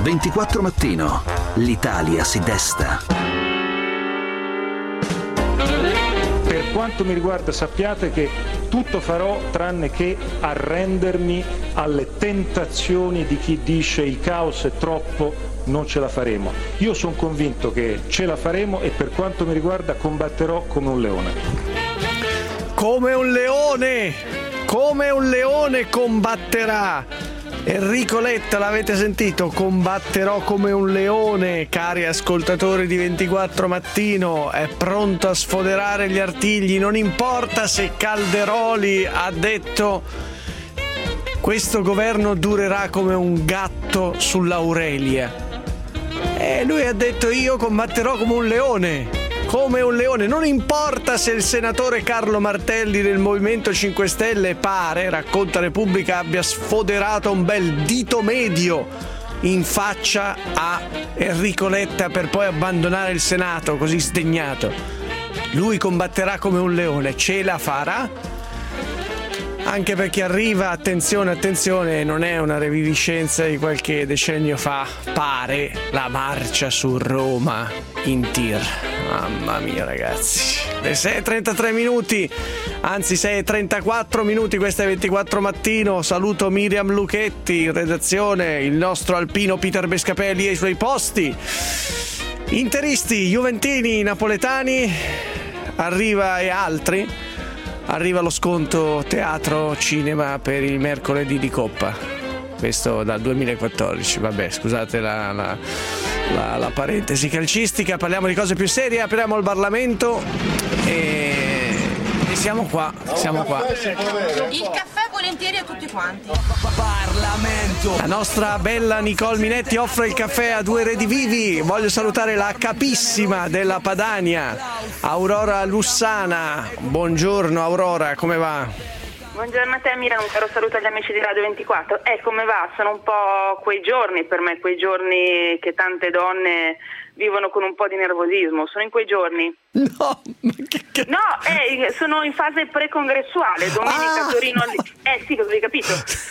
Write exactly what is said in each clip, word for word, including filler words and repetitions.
ventiquattro Mattino. L'Italia si desta. Per quanto mi riguarda, sappiate che tutto farò tranne che arrendermi alle tentazioni di chi dice il caos è troppo, non ce la faremo. Io sono convinto che ce la faremo e per quanto mi riguarda combatterò come un leone. Come un leone! Come un leone combatterà! Enrico Letta, l'avete sentito? Combatterò come un leone, cari ascoltatori di ventiquattro Mattino, è pronto a sfoderare gli artigli, non importa se Calderoli ha detto questo governo durerà come un gatto sull'Aurelia. E lui ha detto io combatterò come un leone. Come un leone, non importa se il senatore Carlo Martelli del Movimento cinque Stelle pare, racconta Repubblica, abbia sfoderato un bel dito medio in faccia a Enrico Letta per poi abbandonare il Senato così sdegnato. Lui combatterà come un leone, ce la farà? Anche perché arriva, attenzione, attenzione, non è una reviviscenza di qualche decennio fa, pare la marcia su Roma in tir. Mamma mia ragazzi, le sei e trentatré minuti, anzi sei e trentaquattro minuti, questa è ventiquattro Mattino. Saluto Miriam Lucchetti in redazione, il nostro alpino Peter Bescapelli ai suoi posti. Interisti, juventini, napoletani, arriva e altri. Arriva lo sconto teatro cinema per il mercoledì di Coppa, questo dal duemilaquattordici. Vabbè, scusate la, la, la, la parentesi calcistica, parliamo di cose più serie, apriamo il Parlamento e, e siamo qua, siamo qua. Il caffè volentieri a tutti quanti. Parlamento. La nostra bella Nicole Minetti offre il caffè a due redivivi. Voglio salutare la capissima della Padania, Aurora Lussana. Buongiorno Aurora, come va? Buongiorno a te Mira, un caro saluto agli amici di Radio ventiquattro. Eh, come va? Sono un po' quei giorni per me, quei giorni che tante donne vivono con un po' di nervosismo. Sono in quei giorni. No, ma che, che... No, eh, sono in fase precongressuale, domenica ah, Torino. no. Eh sì, avevi capito.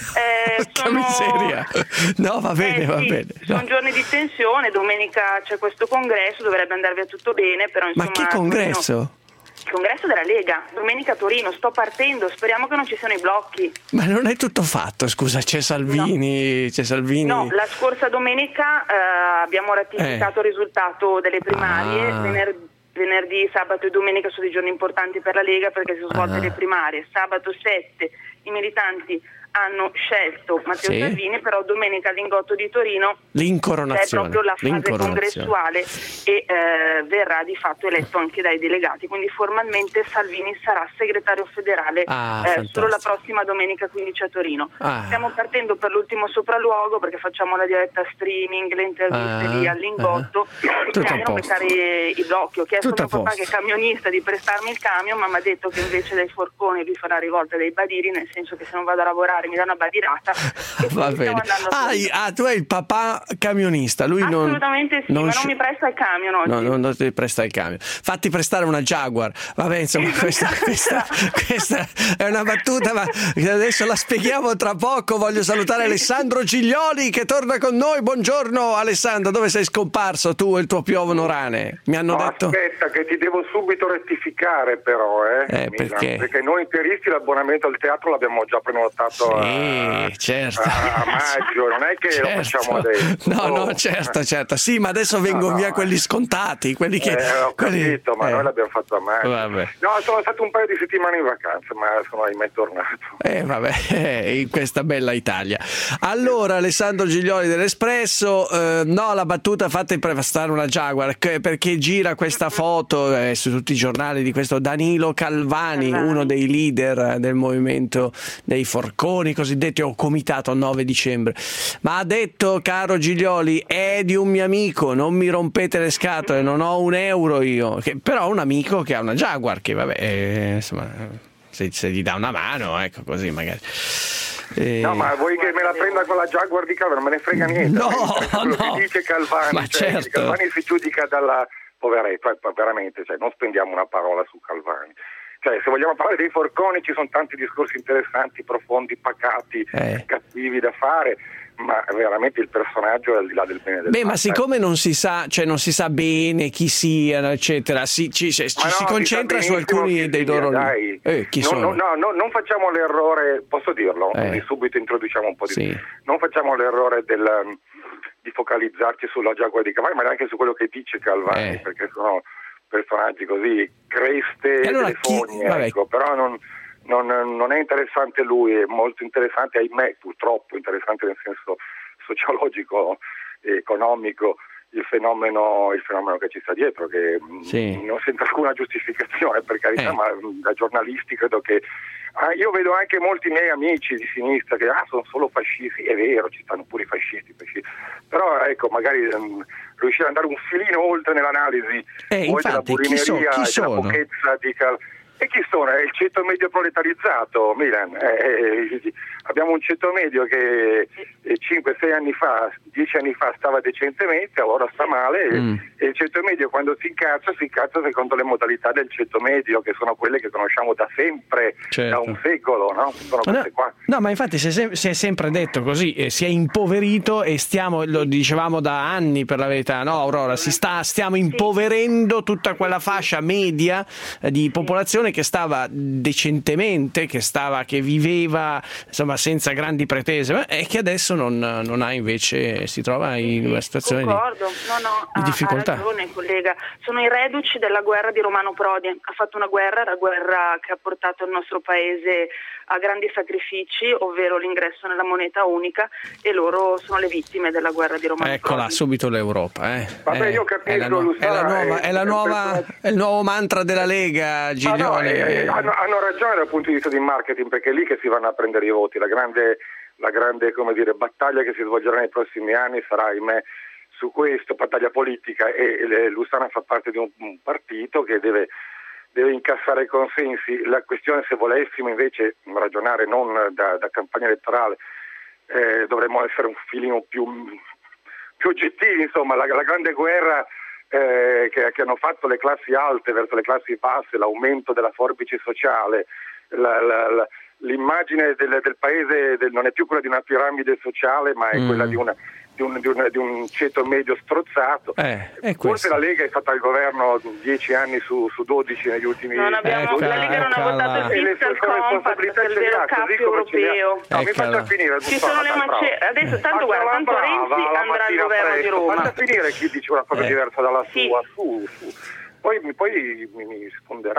Eh, Che miseria. No, va bene, eh, va sì, bene. No. Sono giorni di tensione, domenica c'è questo congresso, dovrebbe andare via tutto bene, però insomma. Ma che congresso? Torino... Il congresso della Lega, domenica a Torino, sto partendo, speriamo che non ci siano i blocchi. Ma non è tutto fatto, scusa, c'è Salvini, no. c'è Salvini. No, la scorsa domenica eh, abbiamo ratificato eh. il risultato delle primarie, ah. venerdì, venerdì, sabato e domenica sono dei giorni importanti per la Lega perché si sono svolte ah. le primarie. Sabato sette i militanti hanno scelto Matteo sì. Salvini, però domenica al Lingotto di Torino l'incoronazione, è proprio la fase congressuale e eh, verrà di fatto eletto anche dai delegati, quindi formalmente Salvini sarà segretario federale ah, eh, solo la prossima domenica quindici a Torino. ah. Stiamo partendo per l'ultimo sopralluogo perché facciamo la diretta streaming, le interviste ah. lì al Lingotto ah. e quindi non beccare i blocchi. Ho chiesto a mio papà che è camionista di prestarmi il camion, ma mi ha detto che invece dei forconi lui farà rivolta dei badiri, nel senso che se non vado a lavorare mi dà una badirata. Va bene. Ah, ah, tu hai il papà camionista, lui assolutamente non, sì, non ma sci... non mi presta il camion oggi. No, non, non ti presta il camion. Fatti prestare una Jaguar. Vabbè, insomma, questa, questa, questa è una battuta, ma adesso la spieghiamo tra poco. Voglio salutare Alessandro Giglioli che torna con noi. Buongiorno Alessandro, dove sei scomparso tu e il tuo piovono rane? Mi hanno no, detto... Aspetta che ti devo subito rettificare però, eh, eh perché? perché noi interisti l'abbonamento al teatro l'abbiamo già prenotato sì. a, certo. a, a maggio, non è che certo. lo facciamo adesso. No, oh. no, certo, certo. Sì, ma adesso vengono no, via no, quelli eh. scontati, quelli che... Eh, ho quelli... capito, ma eh. noi l'abbiamo fatto a maggio. Vabbè. No, sono stato un paio di settimane in vacanza, ma sono ahimè tornato. Eh, vabbè, in questa bella Italia. Allora, Alessandro Giglioli dell'Espresso, eh, no, la battuta fatta prestare una Jaguar, perché gira questa foto eh, su tutti i giornali di questo Danilo Calvani, Calvani, uno dei leader del movimento dei forconi cosiddetti, o comitato nove dicembre, ma ha detto, caro Giglioli, è di un mio amico, non mi rompete le scatole, non ho un euro io, che, però ho un amico che ha una Jaguar, che vabbè, eh, insomma, se, se gli dà una mano, ecco, così magari. Eh... No, ma vuoi che me la prenda con la Jaguar di Calvani? Non me ne frega niente. No, quello no. che dice Calvani, ma cioè, certo. Calvani si giudica dalla poveretto, veramente, cioè, non spendiamo una parola su Calvani. Cioè, se vogliamo parlare dei forconi ci sono tanti discorsi interessanti, profondi, pacati, eh. cattivi da fare, ma veramente il personaggio è al di là del bene e del Beh, male. ma siccome non si sa, cioè non si sa bene chi siano, eccetera, si, ci, ci Ma si no, concentra si su alcuni dei loro dai. Eh, chi no, sono? No, no, no, non facciamo l'errore, posso dirlo, Eh. così subito introduciamo un po' di Sì. non facciamo l'errore del, di focalizzarci sulla giaguara di Calvani, ma neanche su quello che dice Calvani, Eh. perché sono personaggi così creste E allora delle chi- fogne, vabbè. ecco, però non, non, non è interessante lui, è molto interessante, ahimè, purtroppo interessante nel senso sociologico e economico, il fenomeno, il fenomeno che ci sta dietro, che Sì. mh, non senza alcuna giustificazione, per carità, Eh. ma mh, da giornalisti credo che ah, io vedo anche molti miei amici di sinistra che ah, sono solo fascisti, è vero, ci stanno pure i fascisti, fascisti. Però ecco, magari mh, riuscire ad andare un filino oltre nell'analisi, Eh, oltre la infatti, chi so- burineria chi e sono? della pochezza di Cal- e chi sono? È il ceto medio proletarizzato, Milan. Eh, eh, abbiamo un ceto medio che cinque sei anni fa, dieci anni fa stava decentemente, ora sta male, Mm. e il ceto medio quando si incazza, si incazza secondo le modalità del ceto medio, che sono quelle che conosciamo da sempre, Certo. da un secolo, no? Sono No, queste qua. no, ma infatti si è, sem- si è sempre detto così, eh, si è impoverito e stiamo, lo dicevamo da anni per la verità, no Aurora, si sta, stiamo impoverendo tutta quella fascia media eh, di popolazione che stava decentemente, che stava, che viveva insomma senza grandi pretese, ma- e che adesso non, non ha invece, si trova in una situazione di, Concordo, no, no, di ha- difficoltà. Ha ragione, collega. Sono i reduci della guerra di Romano Prodi. Ha fatto una guerra, la guerra che ha portato il nostro paese a grandi sacrifici, ovvero l'ingresso nella moneta unica, e loro sono le vittime della guerra di Romano Eccola, Prodi. subito l'Europa. Eh. Vabbè, Eh, io capisco, è la, nu- Luciana, è la nuova, è la è- nuova, è- è il nuovo mantra della Lega, Ah, no, Giglione. eh, eh, hanno, hanno ragione dal punto di vista di marketing, perché è lì che si vanno a prendere i voti. La grande, la grande come dire, battaglia che si svolgerà nei prossimi anni sarà, ahimè, su questo, battaglia politica, e le, Lussana fa parte di un, un partito che deve, deve incassare i consensi. La questione, se volessimo invece ragionare non da, da campagna elettorale, eh, dovremmo essere un filino più, più oggettivi, insomma, la, la grande guerra eh, che, che hanno fatto le classi alte verso le classi basse, l'aumento della forbice sociale, la, la, la, l'immagine del, del paese del, non è più quella di una piramide sociale, ma è Mm. quella di una Di un, di, un, di un ceto medio strozzato. Eh, è Forse questo. la Lega è stata al governo dieci anni su, su dodici negli ultimi Non abbiamo, Eccola, la Lega non ha eccola. votato E il le Fiscal sue Compact, responsabilità che è il ce le vero ha, così cappio come ce le ha. europeo. No, mi Eccola. faccia finire. Ci Luciana, sono le dai, mace- bravo. adesso tanto Ma guarda, brava, tanto Renzi la andrà al mattina governo di presto. Roma. Faccia finire chi dice una cosa Eh. diversa dalla Sì. sua, su, su. Poi, poi mi, mi risponderà.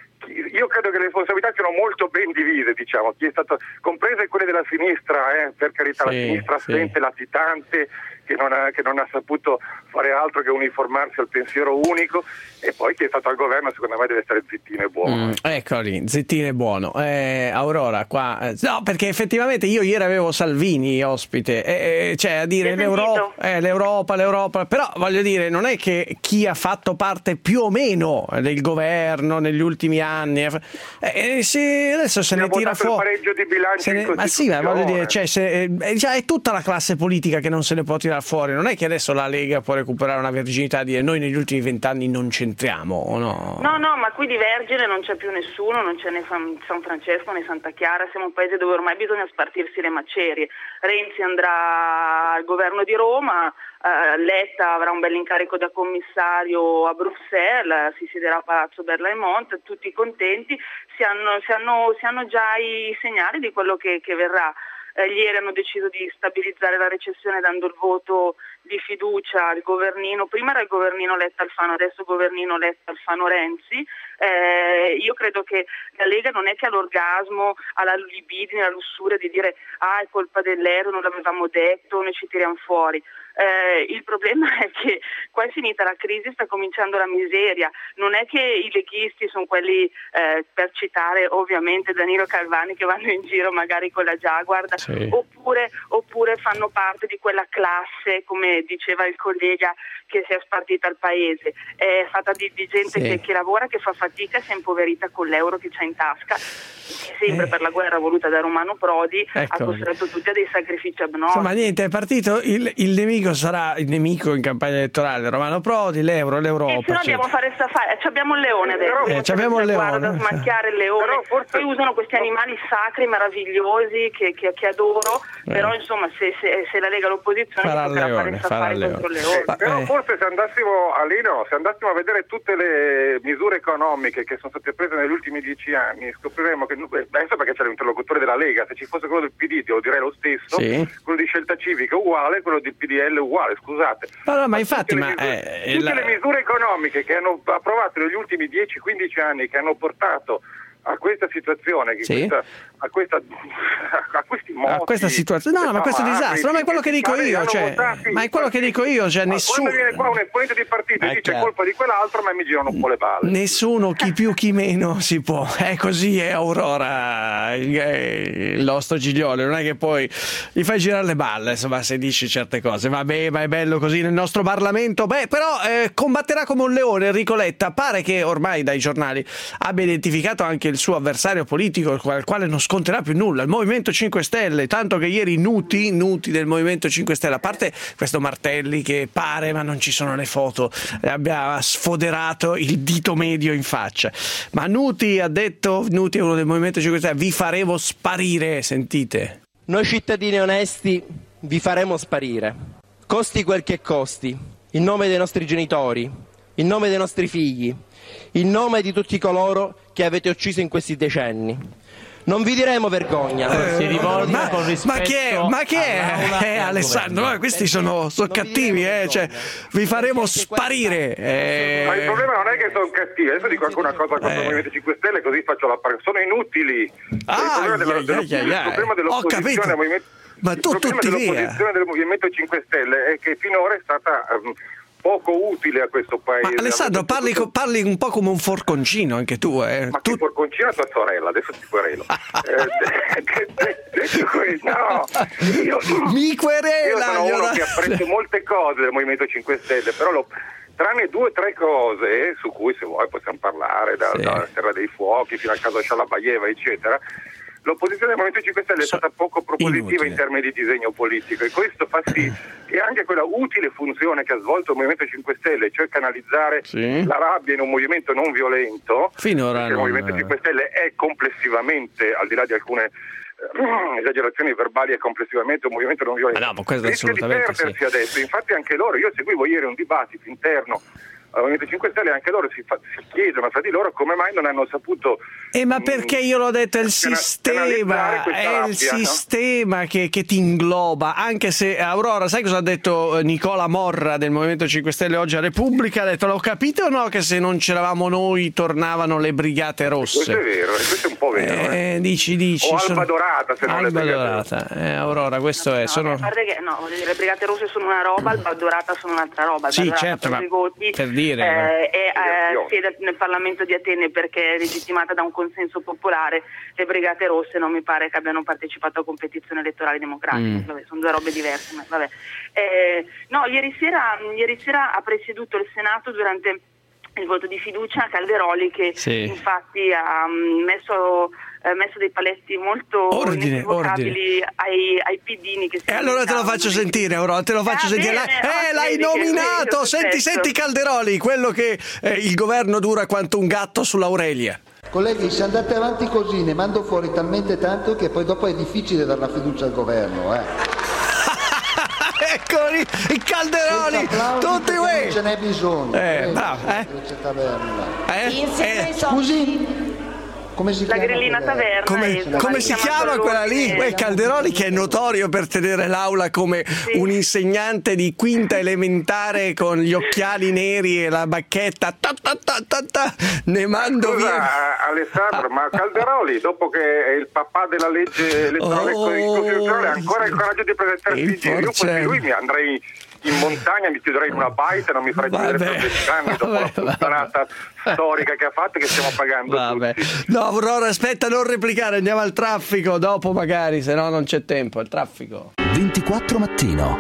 Io credo che le responsabilità siano molto ben divise, diciamo, chi è stato, comprese quelle della sinistra, eh, per carità, Sì, la sinistra sì. assente, latitante, che non, ha, che non ha saputo fare altro che uniformarsi al pensiero unico, e poi chi è stato al governo secondo me deve stare zittino e buono. Mm, eccolo lì, zittino e buono. Eh, Aurora, qua. eh, no, perché effettivamente io ieri avevo Salvini ospite, eh, eh, cioè a dire Ti ho l'Europa, sentito. eh, l'Europa, l'Europa, però voglio dire, non è che chi ha fatto parte più o meno del governo negli ultimi anni, eh, eh, se adesso se ne Abbiamo tira votato il fuori. pareggio di bilancio se ne- in ma sì, ma voglio dire, Costituzione. cioè, se, eh, già è tutta la classe politica che non se ne può tirare fuori, non è che adesso la Lega può recuperare una verginità e dire noi negli ultimi vent'anni non c'entriamo, o no? No, no, ma qui di Vergine non c'è più nessuno, non c'è né San San Francesco né Santa Chiara, siamo un paese dove ormai bisogna spartirsi le macerie. Renzi andrà al governo di Roma, eh, Letta avrà un bel incarico da commissario a Bruxelles, si siederà a Palazzo Berlaymont, tutti contenti, si hanno, si hanno, si hanno già i segnali di quello che, che verrà. Eh, ieri hanno deciso di stabilizzare la recessione dando il voto di fiducia al governino, prima era il governino Letta-Alfano, adesso il governino Letta-Alfano-Renzi. Eh, io credo che la Lega non è che ha l'orgasmo, ha la libidine, la lussuria di dire ah è colpa dell'euro, non l'avevamo detto, noi ci tiriamo fuori. Eh, il problema è che qua è finita la crisi, sta cominciando la miseria, non è che i leghisti sono quelli, eh, per citare ovviamente Danilo Calvani, che vanno in giro magari con la Jaguar, Sì. oppure, oppure fanno parte di quella classe, come diceva il collega, che si è spartita al paese, è fatta di, di gente Sì. che, che lavora, che fa fatica, si è impoverita con l'euro che c'ha in tasca, che sempre Eh. per la guerra voluta da Romano Prodi Ecco. ha costretto tutti a dei sacrifici abnormi. Insomma, niente, è partito il, il nemico nemico sarà il nemico in campagna elettorale, Romano Prodi, l'euro, l'Europa. E se no cioè. andiamo a fare safari, ci abbiamo il leone adesso, eh, abbiamo il leone, guarda, smacchiare il leone, però forse... poi usano questi animali sacri, meravigliosi, che, che, che adoro, eh. però insomma se, se, se la Lega all'opposizione farà potrà leone, fare safari contro il leone. Eh, però eh. forse se andassimo a Lino, se andassimo a vedere tutte le misure economiche che sono state prese negli ultimi dieci anni, scopriremo che, adesso perché c'è l'interlocutore della Lega, se ci fosse quello del P D io direi lo stesso, sì. quello di Scelta Civica uguale, quello del P D L uguale, scusate. No, no, ma ma infatti, tutte, ma, le, misure, eh, tutte la... le misure economiche che hanno approvato negli ultimi dieci quindici anni, che hanno portato a questa situazione, che sì. questa, a, questa, a questi morti, a questa situazione, no, ma questo disastro, no, ma è quello che dico io, cioè, ma è quello che dico io, cioè nessuno. Quando viene qua un esponente di partito e dice è colpa di quell'altro, ma mi girano un po' le palle. Nessuno, chi più chi meno si può, è così, è Aurora, il nostro Giglioli, non è che poi gli fai girare le balle, insomma, se dici certe cose, vabbè, ma è bello così nel nostro Parlamento, beh, però eh, combatterà come un leone Enrico Letta, pare che ormai dai giornali abbia identificato anche il suo avversario politico, con il quale non sconterà più nulla, il Movimento cinque Stelle, tanto che ieri Nuti, Nuti del Movimento cinque Stelle, a parte questo Martelli che pare, ma non ci sono le foto, abbia sfoderato il dito medio in faccia, ma Nuti ha detto, Nuti è uno del Movimento cinque Stelle, vi faremo sparire, sentite. Noi cittadini onesti vi faremo sparire, costi quel che costi, in nome dei nostri genitori, in nome dei nostri figli, in nome di tutti coloro che avete ucciso in questi decenni. Non vi diremo vergogna. Eh, si rivolga ma, con rispetto ma che è? Ma che è? Eh, Alessandro, ma questi sono, sono cattivi, eh, cioè, vi faremo sparire. Eh. Ma il problema non è che sono cattivi, adesso dico anche una cosa contro il Eh. Movimento cinque Stelle, così faccio la par- sono inutili. Ah, il problema, della, ai, dello, ai, ai, il ai. problema Ho dell'opposizione capito. al Movimento, Ma il tu problema tutti via. dell'opposizione del Movimento cinque Stelle è che finora è stata um, poco utile a questo paese. Ma Alessandro, parli, co- parli un po' come un forconcino anche tu, eh. Ma tu... che porconcino a tua sorella, adesso ti querelo. eh, detto questo, no, io, Mi querela! io sono uno gliela- che apprezzo molte cose del Movimento cinque Stelle, però lo, tranne due o tre cose su cui se vuoi possiamo parlare, da, Sì. dalla Terra dei Fuochi fino al caso Shalabayeva, eccetera. L'opposizione del Movimento cinque Stelle è So- stata poco propositiva inutile. in termini di disegno politico, e questo fa sì che anche quella utile funzione che ha svolto il Movimento cinque Stelle, cioè canalizzare Sì. la rabbia in un movimento non violento, Finora perché il non- Movimento cinque Stelle è complessivamente, al di là di alcune eh, esagerazioni verbali, è complessivamente un movimento non violento. Ma no, ma questo rischia di assolutamente perdersi sì. adesso, infatti anche loro, io seguivo ieri un dibattito interno al Movimento cinque Stelle, anche loro si, fa, si chiedono fra di loro come mai non hanno saputo. Eh, ma perché io l'ho detto, è il Cana- sistema, canalizzare questa è rabbia, il no? sistema che, che ti ingloba, anche se Aurora, sai cosa ha detto Nicola Morra del Movimento cinque Stelle oggi a Repubblica? Ha detto, l'ho capito o no che se non c'eravamo noi tornavano le Brigate Rosse? Questo è vero, e questo è un po' vero. Eh. Eh, dici, dici. O sono- Alba Dorata, se non le Alba Brigate Dorata, eh, Aurora, questo è, No, sono... a parte che, no, voglio dire, le Brigate Rosse sono una roba, il Dorata sono un'altra roba. Sì, Alba Dorata certo, ha preso ma i voti, per dire, eh, e Spiegazioni. eh, siede nel Parlamento di Atene perché è legittimata da un consenso popolare. Le Brigate Rosse non mi pare che abbiano partecipato a competizioni elettorali democratiche. Mm. Vabbè, sono due robe diverse, ma vabbè. Eh, no, ieri sera, ieri sera ha presieduto il Senato durante il voto di fiducia Calderoli, che Sì. infatti ha mm, messo eh, messo dei paletti molto Ordine, inequivocabili ai, ai pidini che si E allora te lo faccio sentire, Aurora, te lo faccio Ah, sentire. bene, La- ah, eh, l'hai vedi che- nominato! vedi che Senti, successo. senti Calderoli, quello che eh, il governo dura quanto un gatto sull'Aurelia. Colleghi, se andate avanti così ne mando fuori talmente tanto che poi dopo è difficile dare la fiducia al governo. Eh. Eccoli, i Calderoli, Senza applausi, tutti perché voi. non ce n'è bisogno. Eh, Prego, bravo, eh. C'è taverna. Eh? Eh, Scusi, come si La chiama? grillina quella? taverna. Come, e- come si chiama quella lì? Eh, Quel Calderoli che è notorio per tenere l'aula come Sì. un insegnante di quinta elementare con gli occhiali neri e la bacchetta. Ta, ta, ta, ta, ta. Ne mando Scusa, via. Alessandro, ma Calderoli, dopo che è il papà della legge elettorale Oh. costituzionale, ha ancora il coraggio di presentarsi Il in giro? Io fossi Porcello. lui mi andrei in montagna, mi chiuderei in una baita, non mi farei chiudere Vabbè. per venti anni dopo Vabbè, la puttanata storica che ha fatto, che stiamo pagando Vabbè. tutti. No, Aurora, aspetta, non replicare, andiamo al traffico dopo magari, se no non c'è tempo, il traffico. ventiquattro mattino.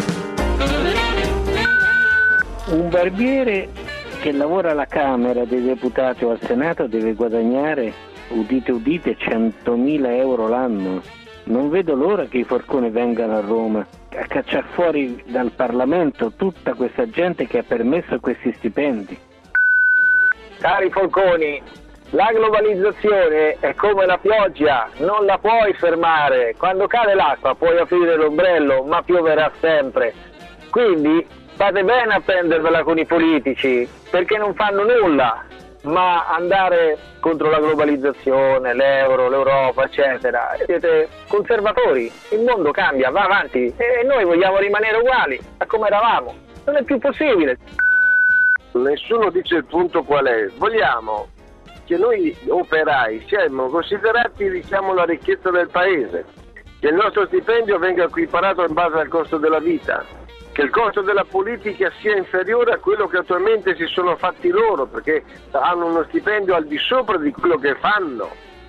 Un barbiere che lavora alla Camera dei Deputati o al Senato deve guadagnare, udite udite, centomila euro l'anno. Non vedo l'ora che i forconi vengano a Roma a cacciare fuori dal Parlamento tutta questa gente che ha permesso questi stipendi. Cari Falconi, la globalizzazione è come la pioggia, non la puoi fermare. Quando cade l'acqua puoi aprire l'ombrello, ma pioverà sempre. Quindi fate bene a prendervela con i politici, perché non fanno nulla. Ma andare contro la globalizzazione, l'euro, l'Europa, eccetera, siete conservatori, il mondo cambia, va avanti e noi vogliamo rimanere uguali a come eravamo, non è più possibile. Nessuno dice il punto qual è, vogliamo che noi operai siamo considerati, diciamo, la ricchezza del paese, che il nostro stipendio venga equiparato in base al costo della vita, che il costo della politica sia inferiore a quello che attualmente si sono fatti loro, perché hanno uno stipendio al di sopra di quello che fanno.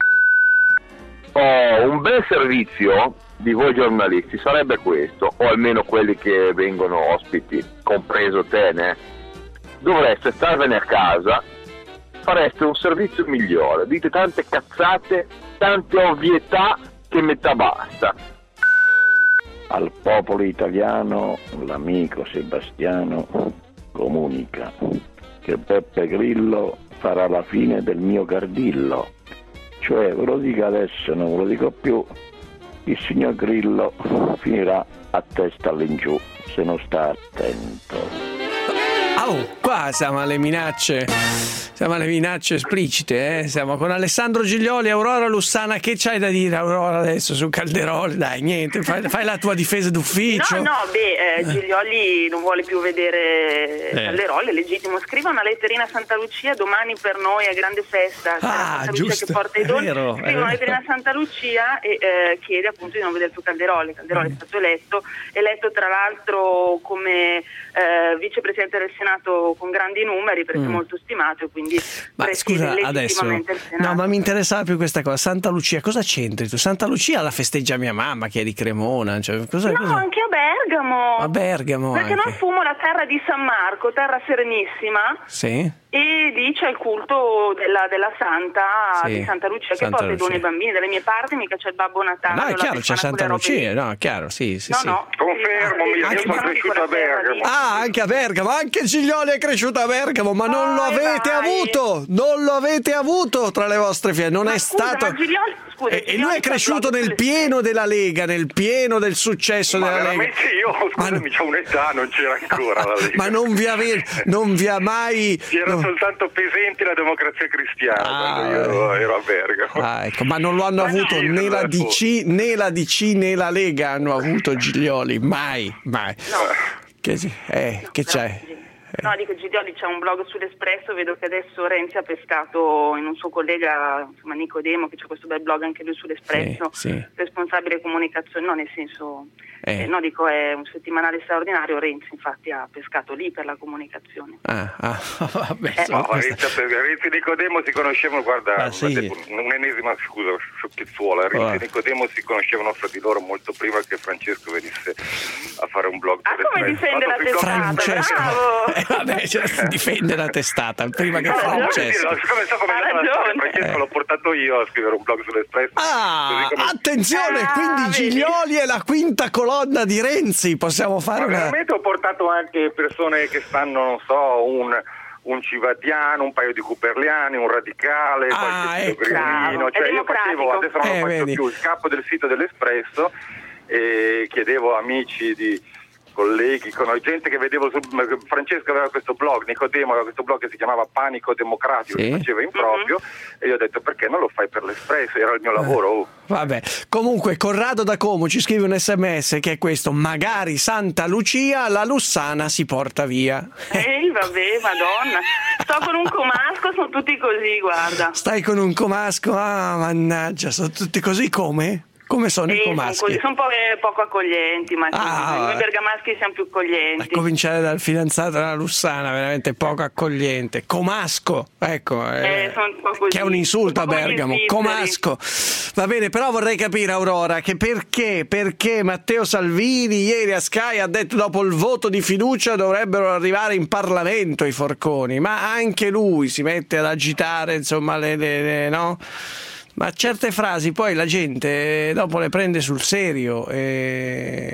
Oh, un bel servizio di voi giornalisti sarebbe questo, o almeno quelli che vengono ospiti, compreso te, ne? Dovreste starvene a casa, fareste un servizio migliore, dite tante cazzate, tante ovvietà che metà basta. Al popolo italiano l'amico Sebastiano comunica che Beppe Grillo farà la fine del mio Gardillo, cioè ve lo dico adesso, non ve lo dico più, il signor Grillo finirà a testa all'ingiù se non sta attento. Oh, qua siamo alle minacce, siamo alle minacce esplicite, eh? Siamo con Alessandro Giglioli, Aurora Lussana. Che c'hai da dire, Aurora, adesso su Calderoli? Dai, niente, fai, fai la tua difesa d'ufficio. No, no, beh, eh, Giglioli non vuole più vedere eh. Calderoli, è legittimo. Scriva una letterina a Santa Lucia, domani per noi è grande festa. Ah, Santa giusto, Lucia che porta i doni. vero, Scrive una letterina a Santa Lucia e eh, chiede appunto di non vedere più Calderoli. Calderoli mm. è stato eletto, eletto tra l'altro come eh, vicepresidente del Senato con grandi numeri, perché mm. è molto stimato e quindi ma scusa adesso il Senato. No, ma mi interessava più questa cosa. Santa Lucia, cosa c'entri tu? Santa Lucia la festeggia mia mamma che è di Cremona, cioè, cosa, no cosa? anche a Bergamo a Bergamo perché anche. non fumo la terra di San Marco, terra serenissima, sì, e lì c'è il culto della, della Santa sì. di Santa Lucia Santa che porta i Lucia. doni ai bambini. Dalle mie parti mica c'è il Babbo Natale. No, è chiaro, c'è Santa Lucia, no, è chiaro, sì, sì, no, sì. no, confermo, io anche sono cresciuto a Bergamo. Ah, anche a Bergamo, anche Giglioli è cresciuto a Bergamo, ma non oh, lo avete vai. avuto, non lo avete avuto tra le vostre figlie, non ma è scusa, stato. Ma Giglioli, scusa, e, e lui è cresciuto nel pieno della Lega, nel pieno del successo ma della Lega. Io, scusami, c'ho un'età, non c'era ancora la Lega. Ma non vi, ave... non vi ha mai... C'era no. soltanto Pesenti la Democrazia Cristiana ah, quando io ero a Bergamo. Ah, ecco, ma non lo hanno ma avuto no, né la D C, né la D C né la Lega hanno avuto Giglioli, mai, mai. No. Che, eh, no, che c'è? No, dico, Giglioli c'è un blog sull'Espresso, vedo che adesso Renzi ha pescato in un suo collega, insomma Nicodemo, che c'è questo bel blog anche lui sull'Espresso, sì, sì. responsabile comunicazione, no, nel senso, eh. Eh, no, dico, è un settimanale straordinario, Renzi infatti ha pescato lì per la comunicazione. Ah, ah vabbè. Eh. No, Renzi, Renzi e Nicodemo si conoscevano, guarda, ah, sì. un'ennesima, scusa, sciocchezzuola, Renzi oh. e Nicodemo si conoscevano fra di loro molto prima che Francesco venisse a fare un blog. Ah, come difende la testata? Bravo! Eh, vabbè, cioè, si difende la testata prima che no, Francesco. No, siccome so come è la storia, Francesco eh. l'ho portato io a scrivere un blog sull'Espresso. Ah, come... attenzione, ah, quindi vedi. Giglioli è la quinta colonna di Renzi, possiamo fare Ma una... veramente ho portato anche persone che stanno, non so, un... un civadiano, un paio di cuperliani, un radicale, ah, qualche ecco. grillino, cioè io facevo, adesso non eh, lo faccio vedi. più, il capo del sito dell'Espresso e chiedevo a amici di colleghi, con gente che vedevo su, Francesco aveva questo blog, Nicodemo aveva questo blog che si chiamava Panico Democratico, sì. che faceva in proprio mm-hmm. e io ho detto perché non lo fai per l'Espresso, era il mio lavoro. Oh. Vabbè, comunque Corrado da Como ci scrive un sms che è questo: magari Santa Lucia la Lussana si porta via. Ehi vabbè, madonna, sto con un comasco, sono tutti così, guarda. Stai con un comasco? Ah, mannaggia, sono tutti così come? Come sono sì, i comaschi? Sono, sono un po' poco accoglienti, ma ah, noi bergamaschi siamo più accoglienti. A cominciare dal fidanzato della Lussana, veramente poco accogliente. Comasco, ecco, eh, eh, sono un po' così, che è un insulto un a Bergamo. Comasco. Va bene, però vorrei capire, Aurora, che perché, perché Matteo Salvini ieri a Sky ha detto dopo il voto di fiducia dovrebbero arrivare in Parlamento i forconi, ma anche lui si mette ad agitare, insomma, le, le, le no? Ma certe frasi poi la gente dopo le prende sul serio e,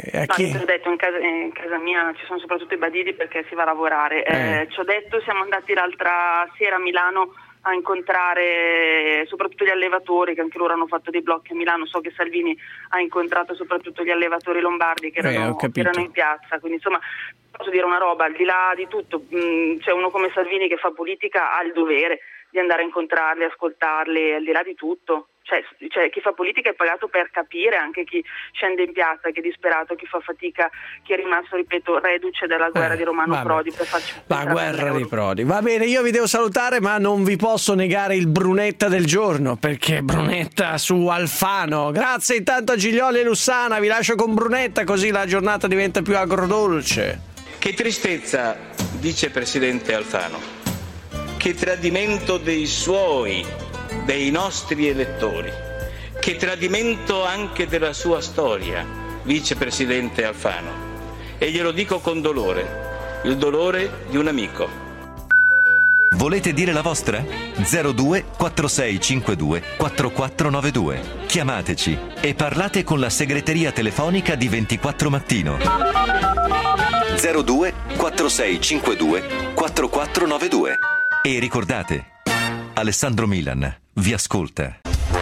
a chi? No, ti ho detto, in casa, in casa mia ci sono soprattutto i badili perché si va a lavorare. Eh. Eh, ci ho detto, siamo andati l'altra sera a Milano a incontrare soprattutto gli allevatori, che anche loro hanno fatto dei blocchi a Milano. So che Salvini ha incontrato soprattutto gli allevatori lombardi che erano, eh, che erano in piazza, quindi insomma posso dire una roba, al di là di tutto, mh, c'è uno come Salvini che fa politica, ha il dovere di andare a incontrarli, ascoltarli, al di là di tutto. Cioè, cioè chi fa politica è pagato per capire, anche chi scende in piazza, chi è disperato, chi fa fatica, chi è rimasto, ripeto, reduce dalla guerra eh, di Romano vabbè. Prodi per farci la guerra di Prodi. Va bene, io vi devo salutare, ma non vi posso negare il Brunetta del giorno, perché Brunetta su Alfano. Grazie intanto a Giglioli e Lussana, vi lascio con Brunetta così la giornata diventa più agrodolce. Che tristezza, vicepresidente Alfano, che tradimento dei suoi, dei nostri elettori, che tradimento anche della sua storia, vicepresidente Alfano, e glielo dico con dolore, il dolore di un amico. Volete dire la vostra? zero due quattro sei cinque due quattro quattro nove due. Chiamateci e parlate con la segreteria telefonica di ventiquattro Mattino. zero due quattro sei cinque due quattro quattro nove due. E ricordate, Alessandro Milan vi ascolta.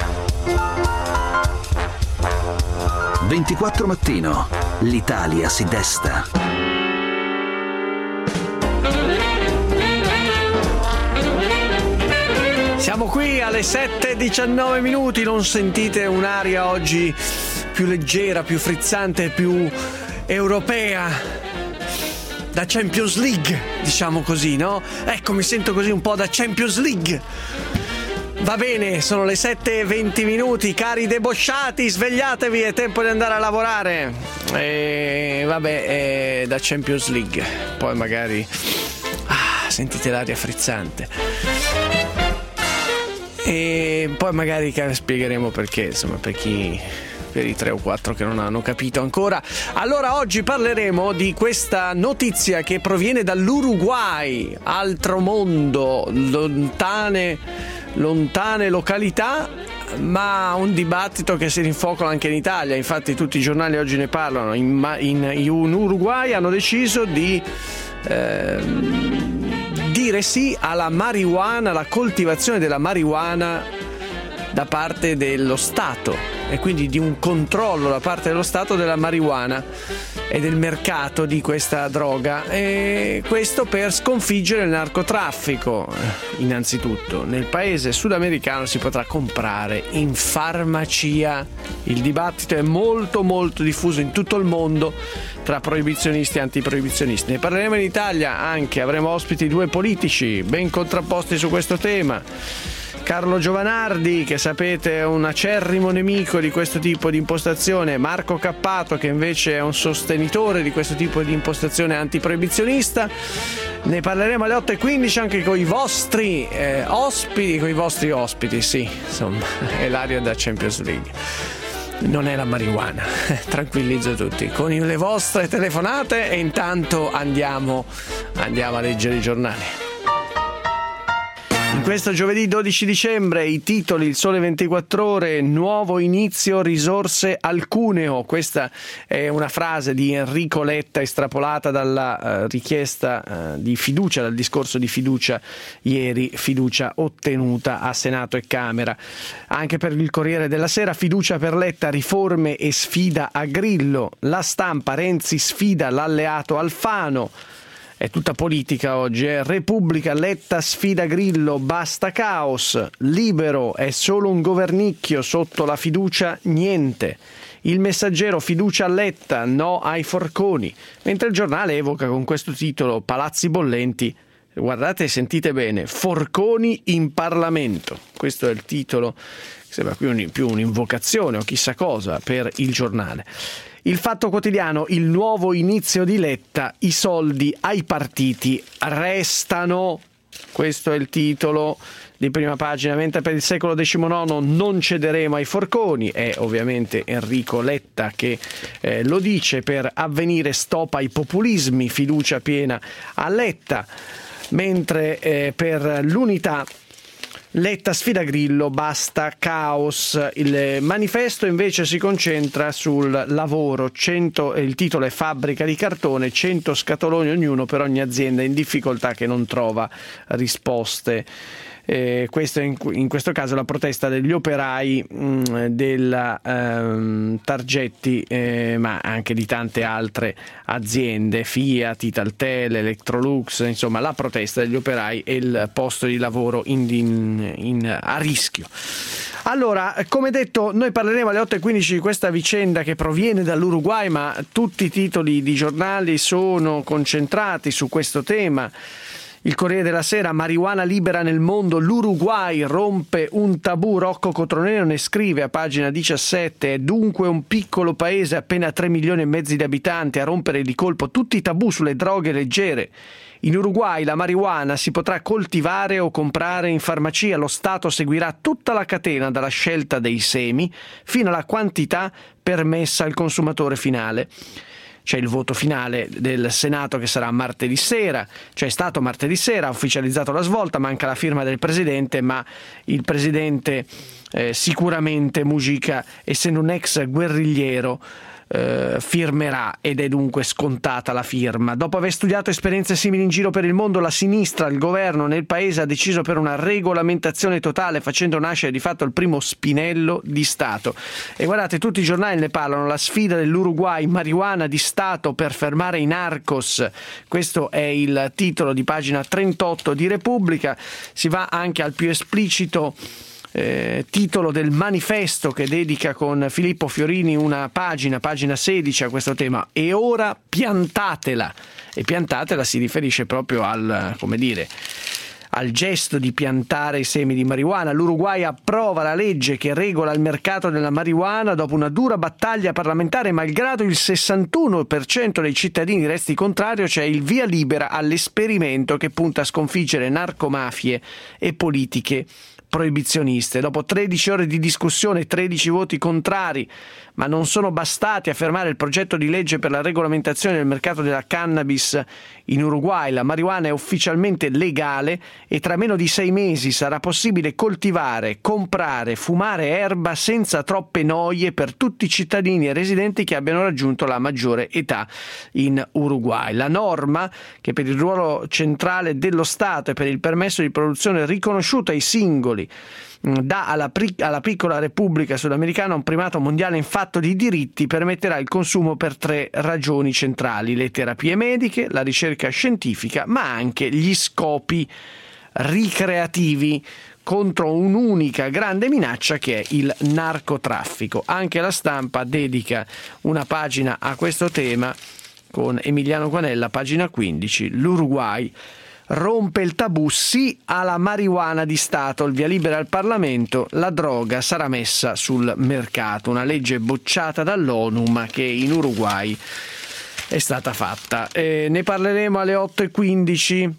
ventiquattro Mattino, l'Italia si desta. Siamo qui alle sette e diciannove minuti, non sentite un'aria oggi più leggera, più frizzante, più europea? Da Champions League, diciamo così, no? Ecco, mi sento così un po' da Champions League. Va bene, sono le sette e venti minuti, cari debosciati, svegliatevi, è tempo di andare a lavorare. E vabbè, è da Champions League, poi magari ah, sentite l'aria frizzante. E poi magari spiegheremo perché, insomma, per chi... per i tre o quattro che non hanno capito ancora. Allora oggi parleremo di questa notizia che proviene dall'Uruguay, altro mondo, lontane, lontane località, ma un dibattito che si rinfocola anche in Italia. Infatti tutti i giornali oggi ne parlano. In, in, in Uruguay hanno deciso di eh, dire sì alla marijuana, alla coltivazione della marijuana da parte dello Stato, e quindi di un controllo da parte dello Stato della marijuana e del mercato di questa droga, e questo per sconfiggere il narcotraffico. Innanzitutto nel paese sudamericano si potrà comprare in farmacia. Il dibattito è molto molto diffuso in tutto il mondo tra proibizionisti e antiproibizionisti. Ne parleremo in Italia anche, avremo ospiti due politici ben contrapposti su questo tema. Carlo Giovanardi, che sapete è un acerrimo nemico di questo tipo di impostazione, Marco Cappato, che invece è un sostenitore di questo tipo di impostazione antiproibizionista. Ne parleremo alle otto e quindici anche con i vostri eh, ospiti, con i vostri ospiti, sì, insomma, è l'aria da Champions League. Non è la marijuana, tranquillizzo tutti, con le vostre telefonate, e intanto andiamo, andiamo a leggere i giornali. In questo giovedì dodici dicembre i titoli: Il Sole ventiquattro Ore, nuovo inizio, risorse al Cuneo. Questa è una frase di Enrico Letta estrapolata dalla uh, richiesta uh, di fiducia, dal discorso di fiducia ieri, fiducia ottenuta a Senato e Camera. Anche per il Corriere della Sera, fiducia per Letta, riforme e sfida a Grillo. La Stampa, Renzi sfida l'alleato Alfano. È tutta politica oggi, eh? Repubblica, Letta sfida Grillo, basta caos. Libero, è solo un governicchio, sotto la fiducia niente. Il Messaggero, fiducia a Letta, no ai forconi. Mentre il Giornale evoca con questo titolo palazzi bollenti, guardate e sentite bene, forconi in Parlamento. Questo è il titolo, sembra più, un, più un'invocazione o chissà cosa per il Giornale. Il Fatto Quotidiano, il nuovo inizio di Letta, i soldi ai partiti restano. Questo è il titolo di prima pagina. Mentre per il Secolo diciannove non cederemo ai forconi, è ovviamente Enrico Letta che eh, lo dice. Per Avvenire, stop ai populismi, fiducia piena a Letta. Mentre eh, per l'Unità Letta sfida Grillo, basta caos. Il manifesto invece si concentra sul lavoro, cento, il titolo è Fabbrica di cartone, cento scatoloni ognuno per ogni azienda in difficoltà che non trova risposte. Eh, questo è in, in questo caso la protesta degli operai mh, della ehm, Targetti, eh, ma anche di tante altre aziende, Fiat, Italtel, Electrolux, insomma la protesta degli operai e il posto di lavoro in, in, in, a rischio. Allora, come detto, noi parleremo alle otto e quindici di questa vicenda che proviene dall'Uruguay, ma tutti i titoli di giornali sono concentrati su questo tema. Il Corriere della Sera, marijuana libera nel mondo, l'Uruguay rompe un tabù. Rocco Cotroneo ne scrive a pagina diciassette: è dunque un piccolo paese, appena tre milioni e mezzo di abitanti, a rompere di colpo tutti i tabù sulle droghe leggere. In Uruguay la marijuana si potrà coltivare o comprare in farmacia. Lo Stato seguirà tutta la catena, dalla scelta dei semi fino alla quantità permessa al consumatore finale. C'è il voto finale del Senato che sarà martedì sera, cioè è stato martedì sera, ha ufficializzato la svolta, manca la firma del Presidente, ma il Presidente eh, sicuramente Mujica, essendo un ex guerrigliero, eh, firmerà ed è dunque scontata la firma. Dopo aver studiato esperienze simili in giro per il mondo, la sinistra, il governo nel paese ha deciso per una regolamentazione totale, facendo nascere di fatto il primo spinello di Stato. E guardate, tutti i giornali ne parlano, la sfida dell'Uruguay, marijuana di Stato per fermare i narcos. Questo è il titolo di pagina trentotto di Repubblica. Si va anche al più esplicito Eh, titolo del manifesto che dedica con Filippo Fiorini una pagina, pagina sedici a questo tema. E ora piantatela. E piantatela si riferisce proprio al, come dire, al gesto di piantare i semi di marijuana. L'Uruguay approva la legge che regola il mercato della marijuana dopo una dura battaglia parlamentare. Malgrado il sessantuno per cento dei cittadini resti contrario, c'è il via libera all'esperimento che punta a sconfiggere narcomafie e politiche proibizioniste. Dopo tredici ore di discussione e tredici voti contrari, ma non sono bastati a fermare il progetto di legge per la regolamentazione del mercato della cannabis in Uruguay. La marijuana è ufficialmente legale e tra meno di sei mesi sarà possibile coltivare, comprare, fumare erba senza troppe noie per tutti i cittadini e residenti che abbiano raggiunto la maggiore età in Uruguay. La norma, che per il ruolo centrale dello Stato e per il permesso di produzione riconosciuto ai singoli dà alla, alla piccola Repubblica Sudamericana un primato mondiale in fatto di diritti, permetterà il consumo per tre ragioni centrali: le terapie mediche, la ricerca scientifica, ma anche gli scopi ricreativi, contro un'unica grande minaccia che è il narcotraffico. Anche La Stampa dedica una pagina a questo tema con Emiliano Quanella, pagina quindici. L'Uruguay rompe il tabù, sì alla marijuana di Stato, il via libera al Parlamento, la droga sarà messa sul mercato. Una legge bocciata dall'ONU ma che in Uruguay è stata fatta. Eh, ne parleremo alle otto e quindici.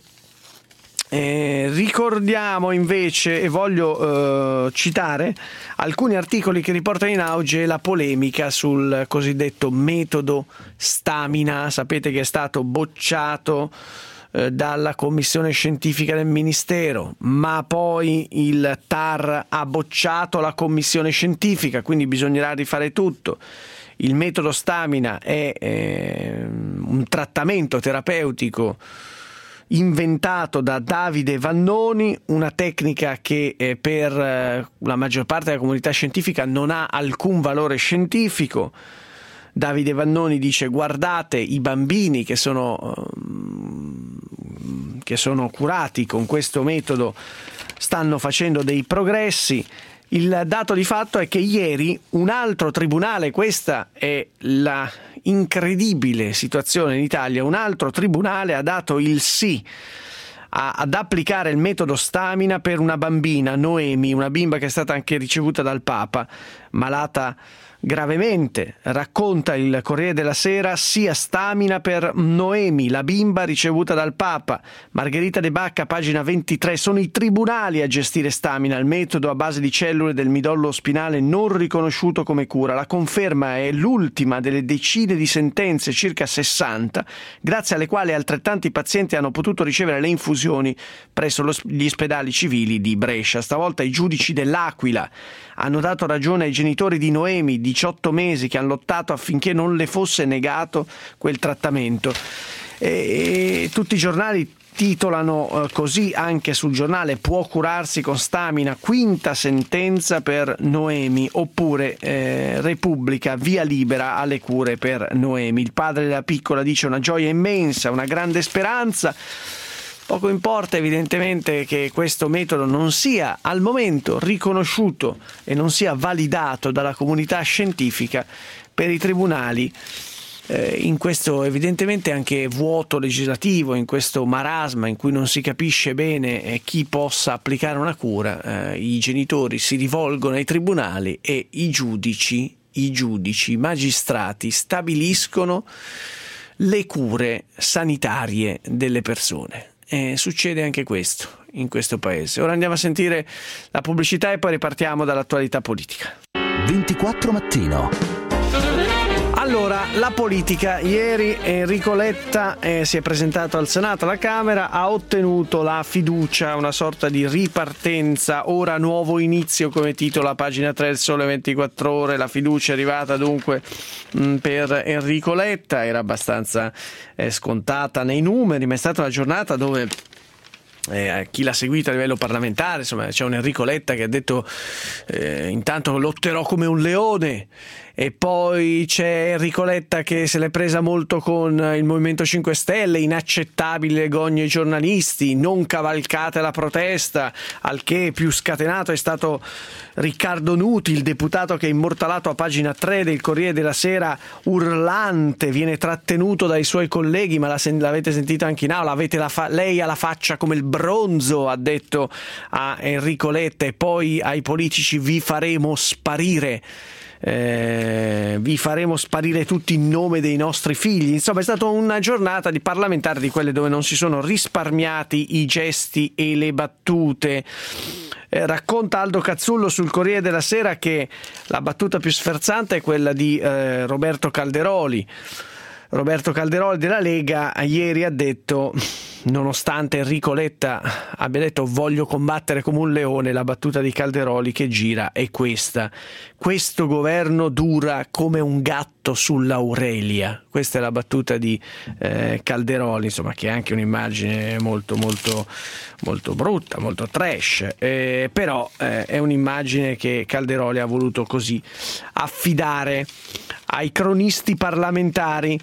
Eh, ricordiamo invece, e voglio eh, citare alcuni articoli che riportano in auge la polemica sul cosiddetto metodo Stamina. Sapete che è stato bocciato dalla commissione scientifica del Ministero, ma poi il T A R ha bocciato la commissione scientifica, quindi bisognerà rifare tutto. Il metodo Stamina è eh, un trattamento terapeutico inventato da Davide Vannoni, una tecnica che eh, per eh, la maggior parte della comunità scientifica non ha alcun valore scientifico. Davide Vannoni dice: guardate i bambini che sono, che sono curati con questo metodo stanno facendo dei progressi. Il dato di fatto è che ieri un altro tribunale, questa è la incredibile situazione in Italia, un altro tribunale ha dato il sì a, ad applicare il metodo Stamina per una bambina, Noemi, una bimba che è stata anche ricevuta dal Papa, malata gravemente. Racconta il Corriere della Sera, sia Stamina per Noemi, la bimba ricevuta dal Papa. Margherita De Bacca, pagina ventitré, sono i tribunali a gestire Stamina, il metodo a base di cellule del midollo spinale non riconosciuto come cura. La conferma è l'ultima delle decine di sentenze, circa sessanta, grazie alle quali altrettanti pazienti hanno potuto ricevere le infusioni presso lo, gli ospedali civili di Brescia. Stavolta i giudici dell'Aquila hanno dato ragione ai genitori di Noemi, diciotto mesi, che hanno lottato affinché non le fosse negato quel trattamento. E, e tutti i giornali titolano eh, così, anche sul giornale: può curarsi con Stamina, quinta sentenza per Noemi, oppure eh, Repubblica, via libera alle cure per Noemi. Il padre della piccola dice: una gioia immensa, una grande speranza. Poco importa evidentemente che questo metodo non sia al momento riconosciuto e non sia validato dalla comunità scientifica per i tribunali, eh, in questo evidentemente anche vuoto legislativo, in questo marasma in cui non si capisce bene eh, chi possa applicare una cura. Eh, i genitori si rivolgono ai tribunali e i giudici, i giudici, i magistrati stabiliscono le cure sanitarie delle persone. Eh, succede anche questo in questo paese. Ora andiamo a sentire la pubblicità e poi ripartiamo dall'attualità politica. ventiquattro Mattino. Allora, la politica. Ieri Enrico Letta eh, si è presentato al Senato, alla Camera, ha ottenuto la fiducia, una sorta di ripartenza, ora nuovo inizio, come titola pagina tre del Sole ventiquattro Ore. La fiducia è arrivata dunque mh, per Enrico Letta, era abbastanza eh, scontata nei numeri, ma è stata una giornata dove Eh, chi l'ha seguito a livello parlamentare, insomma, c'è un Enrico Letta che ha detto eh, intanto lotterò come un leone, e poi c'è Enrico Letta che se l'è presa molto con il Movimento cinque Stelle, inaccettabile gogne ai giornalisti, non cavalcate la protesta, al che più scatenato è stato Riccardo Nuti, il deputato che è immortalato a pagina tre del Corriere della Sera, urlante, viene trattenuto dai suoi colleghi, ma l'avete sentito anche in aula, avete la fa- lei ha la faccia come il bronzo, ha detto a Enrico Letta, e poi ai politici: vi faremo sparire. Eh, vi faremo sparire tutti in nome dei nostri figli. Insomma, è stata una giornata di parlamentari di quelle dove non si sono risparmiati i gesti e le battute. Eh, racconta Aldo Cazzullo sul Corriere della Sera che la battuta più sferzante è quella di eh, Roberto Calderoli. Roberto Calderoli della Lega ieri ha detto, nonostante Enrico Letta abbia detto voglio combattere come un leone, la battuta di Calderoli che gira è questa: questo governo dura come un gatto sull'Aurelia. Questa è la battuta di eh, Calderoli, insomma, che è anche un'immagine molto molto molto brutta, molto trash, eh, però eh, è un'immagine che Calderoli ha voluto così affidare ai cronisti parlamentari.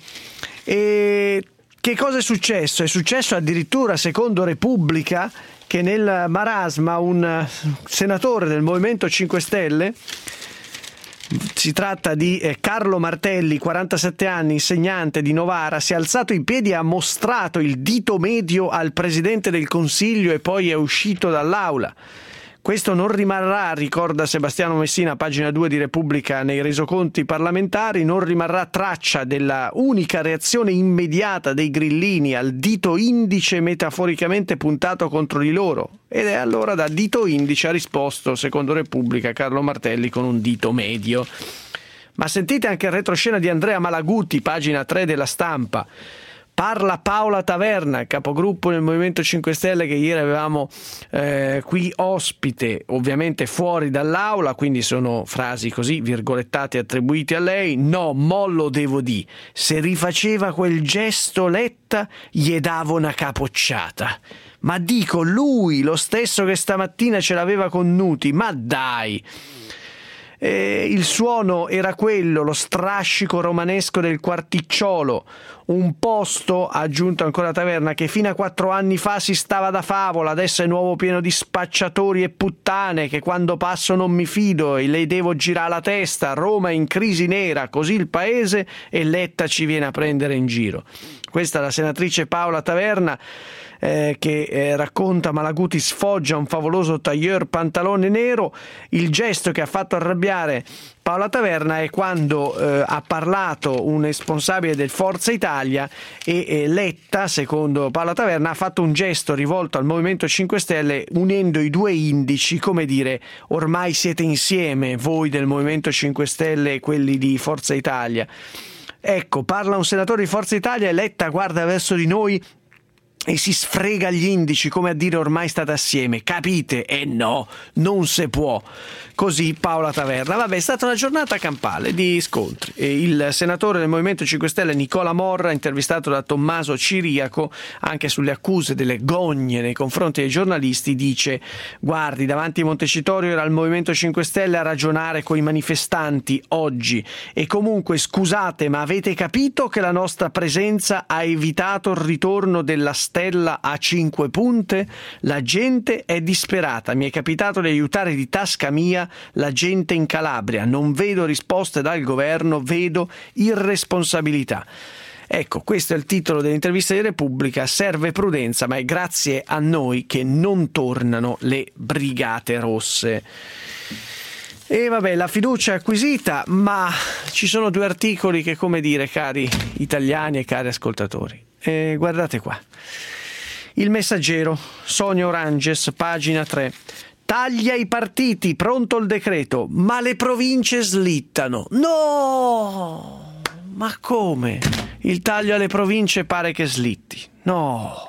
E che cosa è successo? È successo addirittura, secondo Repubblica, che nel marasma un senatore del Movimento cinque Stelle, si tratta di eh, Carlo Martelli, quarantasette anni, insegnante di Novara, si è alzato in piedi e ha mostrato il dito medio al Presidente del Consiglio e poi è uscito dall'aula. Questo non rimarrà, ricorda Sebastiano Messina, pagina due di Repubblica, nei resoconti parlamentari, non rimarrà traccia della unica reazione immediata dei grillini al dito indice metaforicamente puntato contro di loro. Ed è allora da dito indice ha risposto, secondo Repubblica, Carlo Martelli con un dito medio. Ma sentite anche il retroscena di Andrea Malaguti, pagina tre della Stampa. Parla Paola Taverna, capogruppo nel Movimento cinque Stelle, che ieri avevamo eh, qui ospite, ovviamente fuori dall'aula, quindi sono frasi così virgolettate attribuite a lei. No, mollo devo di. Se rifaceva quel gesto Letta, gli davo una capocciata. Ma dico, lui, lo stesso che stamattina ce l'aveva con Nuti, ma dai! Eh, il suono era quello, lo strascico romanesco del quarticciolo, un posto, ha aggiunto ancora Taverna, che fino a quattro anni fa si stava da favola, adesso è nuovo pieno di spacciatori e puttane, che quando passo non mi fido e le devo girare la testa. Roma è in crisi nera, così il paese, e Letta ci viene a prendere in giro. Questa è la senatrice Paola Taverna. eh, che eh, racconta Malaguti sfoggia un favoloso tailleur pantalone nero. Il gesto che ha fatto arrabbiare Paola Taverna è quando eh, ha parlato un responsabile del Forza Italia e eh, Letta, secondo Paola Taverna, ha fatto un gesto rivolto al Movimento cinque Stelle unendo i due indici, come dire ormai siete insieme voi del Movimento cinque Stelle e quelli di Forza Italia. Ecco, parla un senatore di Forza Italia e Letta guarda verso di noi e si sfrega gli indici come a dire ormai state assieme, capite? E eh no, non se può. Così Paola Taverna. Vabbè, è stata una giornata campale di scontri. E il senatore del Movimento cinque Stelle Nicola Morra, intervistato da Tommaso Ciriaco anche sulle accuse delle gogne nei confronti dei giornalisti, dice: guardi, davanti a Montecitorio era il Movimento cinque Stelle a ragionare coi manifestanti oggi, e comunque scusate, ma avete capito che la nostra presenza ha evitato il ritorno della stella a cinque punte? La gente è disperata, mi è capitato di aiutare di tasca mia la gente in Calabria, non vedo risposte dal governo, vedo irresponsabilità. Ecco, questo è il titolo dell'intervista di Repubblica. Serve prudenza, ma è grazie a noi che non tornano le brigate rosse. E vabbè, la fiducia è acquisita, ma ci sono due articoli che, come dire, cari italiani e cari ascoltatori, e guardate qua. Il Messaggero, Sonia Oranges, pagina tre. Taglia i partiti, pronto il decreto, ma le province slittano. No! Ma come? Il taglio alle province pare che slitti. No!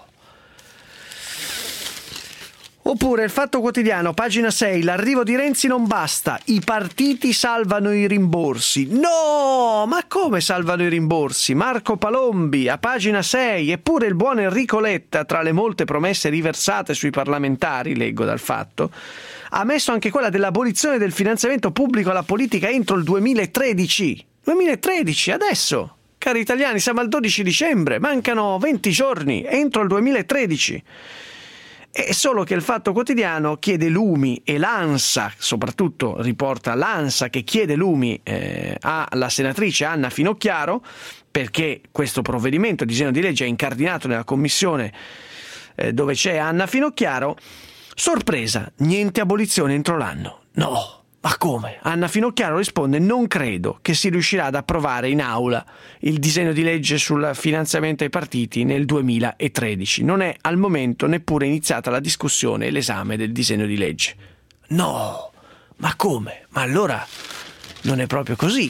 Oppure il Fatto Quotidiano, pagina sei, l'arrivo di Renzi non basta, i partiti salvano i rimborsi. No, ma come salvano i rimborsi? Marco Palombi, a pagina sei, eppure il buon Enrico Letta, tra le molte promesse riversate sui parlamentari, leggo dal Fatto, ha messo anche quella dell'abolizione del finanziamento pubblico alla politica entro il duemilatredici. duemilatredici, adesso! Cari italiani, siamo al dodici dicembre, mancano venti giorni, entro il duemilatredici. È solo che il Fatto Quotidiano chiede lumi, e l'ANSA, soprattutto riporta l'ANSA che chiede lumi eh, alla senatrice Anna Finocchiaro, perché questo provvedimento, disegno di legge, è incardinato nella commissione eh, dove c'è Anna Finocchiaro. Sorpresa, niente abolizione entro l'anno. No! Ma come? Anna Finocchiaro risponde: non credo che si riuscirà ad approvare in aula il disegno di legge sul finanziamento ai partiti nel duemilatredici. Non è al momento neppure iniziata la discussione e l'esame del disegno di legge. No! Ma come? Ma allora non è proprio così.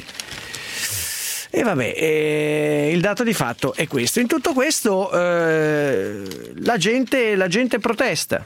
E vabbè, eh, il dato di fatto è questo. In tutto questo eh, la gente, la gente protesta.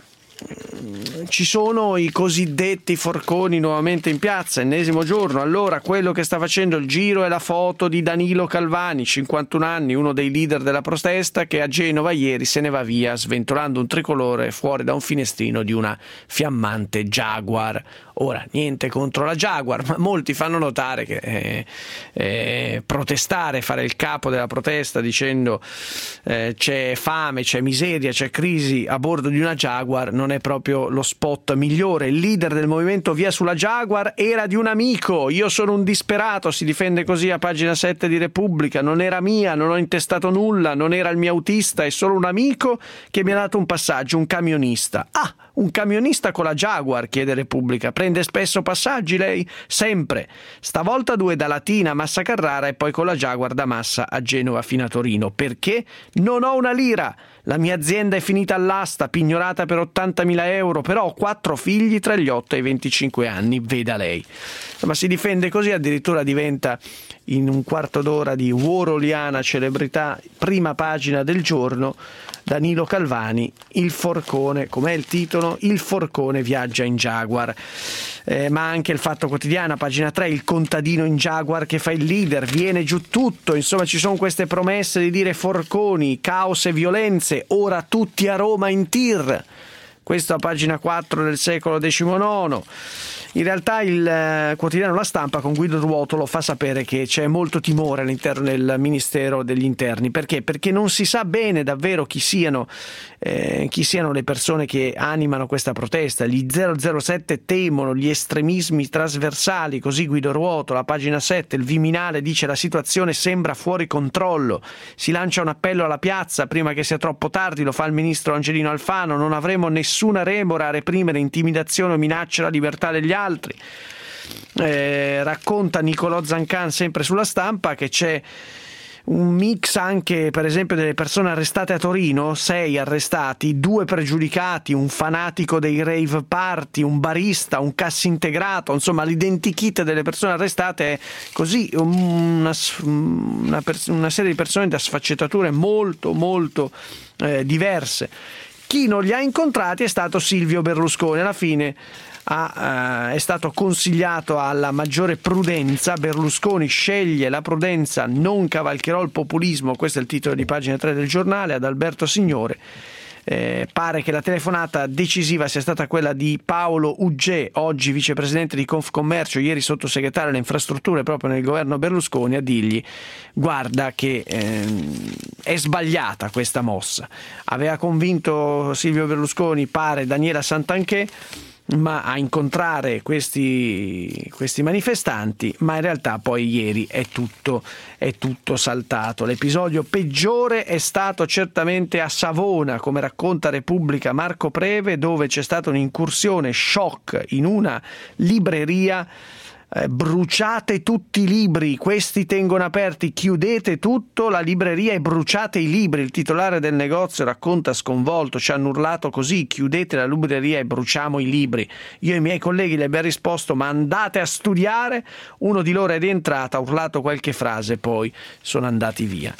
Ci sono i cosiddetti forconi nuovamente in piazza, ennesimo giorno. Allora, quello che sta facendo il giro è la foto di Danilo Calvani, cinquantuno anni, uno dei leader della protesta, che a Genova ieri se ne va via sventolando un tricolore fuori da un finestrino di una fiammante Jaguar. Ora, niente contro la Jaguar, ma molti fanno notare che eh, eh, protestare, fare il capo della protesta dicendo eh, c'è fame, c'è miseria, c'è crisi a bordo di una Jaguar non è proprio lo spot migliore. Il leader del movimento Via sulla Jaguar era di un amico, io sono un disperato, si difende così a pagina sette di Repubblica. Non era mia, non ho intestato nulla, non era il mio autista, è solo un amico che mi ha dato un passaggio, un camionista. Ah, un camionista con la Jaguar, chiede Repubblica. Prende spesso passaggi lei? Sempre. Stavolta due da Latina a Massa Carrara e poi con la Jaguar da Massa a Genova fino a Torino. Perché? Non ho una lira. La mia azienda è finita all'asta, pignorata per ottantamila euro, però ho quattro figli tra gli otto e i venticinque anni, veda lei. Ma si difende così, addirittura diventa in un quarto d'ora di Waroliana celebrità, prima pagina del giorno, Danilo Calvani, il forcone, com'è il titolo? Il forcone viaggia in Jaguar. Eh, ma anche il Fatto Quotidiano, pagina tre, il contadino in Jaguar che fa il leader, viene giù tutto. Insomma, ci sono queste promesse di dire forconi, caos e violenze, ora tutti a Roma in tir. Questo a pagina quattro del Secolo diciannove. In realtà il eh, quotidiano La Stampa con Guido Ruotolo fa sapere che c'è molto timore all'interno del Ministero degli Interni. Perché? Perché non si sa bene davvero chi siano, eh, chi siano le persone che animano questa protesta. Gli zero zero sette temono gli estremismi trasversali, così Guido Ruotolo, a pagina sette, il Viminale dice la situazione sembra fuori controllo, si lancia un appello alla piazza prima che sia troppo tardi, lo fa il ministro Angelino Alfano, non avremo nessuna remora a reprimere intimidazione o minaccia alla libertà degli altri. Eh, racconta Nicolò Zancan sempre sulla Stampa che c'è un mix anche per esempio delle persone arrestate a Torino, sei arrestati, due pregiudicati, un fanatico dei rave party, un barista, un cassintegrato, insomma l'identikit delle persone arrestate è così una, una, una serie di persone da sfaccettature molto molto eh, diverse. Chi non li ha incontrati è stato Silvio Berlusconi. Alla fine ha, eh, è stato consigliato alla maggiore prudenza. Berlusconi sceglie la prudenza, non cavalcherò il populismo, questo è il titolo di pagina tre del giornale, ad Alberto Signore. Eh, pare che la telefonata decisiva sia stata quella di Paolo Uggé, oggi vicepresidente di Confcommercio, ieri sottosegretario alle infrastrutture proprio nel governo Berlusconi, a dirgli guarda che ehm, è sbagliata questa mossa. Aveva convinto Silvio Berlusconi, pare, Daniela Santanchè, ma a incontrare questi, questi manifestanti, ma in realtà poi ieri è tutto, è tutto saltato. L'episodio peggiore è stato certamente a Savona, come racconta Repubblica Marco Preve, dove c'è stata un'incursione shock in una libreria. Eh, bruciate tutti i libri, questi tengono aperti, chiudete tutto, la libreria e bruciate i libri. Il titolare del negozio racconta sconvolto, ci hanno urlato così, chiudete la libreria e bruciamo i libri. Io e i miei colleghi gli abbiamo risposto ma andate a studiare. Uno di loro è rientrato, ha urlato qualche frase, poi sono andati via.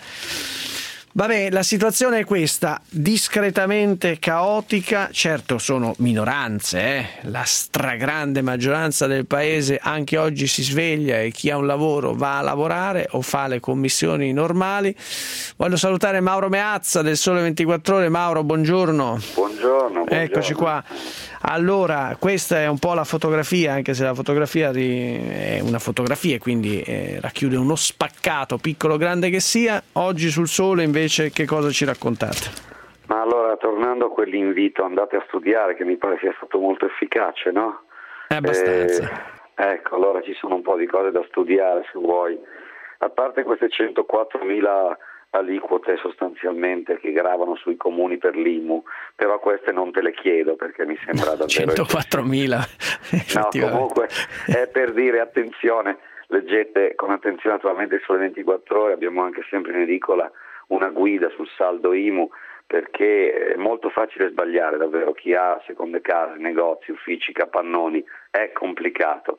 Vabbè, la situazione è questa, discretamente caotica. Certo sono minoranze, eh? La stragrande maggioranza del paese anche oggi si sveglia e chi ha un lavoro va a lavorare o fa le commissioni normali. Voglio salutare Mauro Meazza del Sole ventiquattro Ore. Mauro, buongiorno. Buongiorno, buongiorno. Eccoci qua. Allora, questa è un po' la fotografia, anche se la fotografia è una fotografia e quindi eh, racchiude uno spaccato, piccolo o grande che sia. Oggi sul Sole invece che cosa ci raccontate? Ma allora, tornando a quell'invito, andate a studiare, che mi pare sia stato molto efficace, no? È abbastanza. Eh, ecco, allora ci sono un po' di cose da studiare, se vuoi. A parte queste centoquattromila aliquote sostanzialmente che gravano sui comuni per l'I M U, però queste non te le chiedo perché mi sembra davvero centoquattromila. No, comunque è per dire attenzione, leggete con attenzione naturalmente il Sole ventiquattro Ore, abbiamo anche sempre in edicola una guida sul saldo I M U, perché è molto facile sbagliare davvero, chi ha seconde case, negozi, uffici, capannoni, è complicato.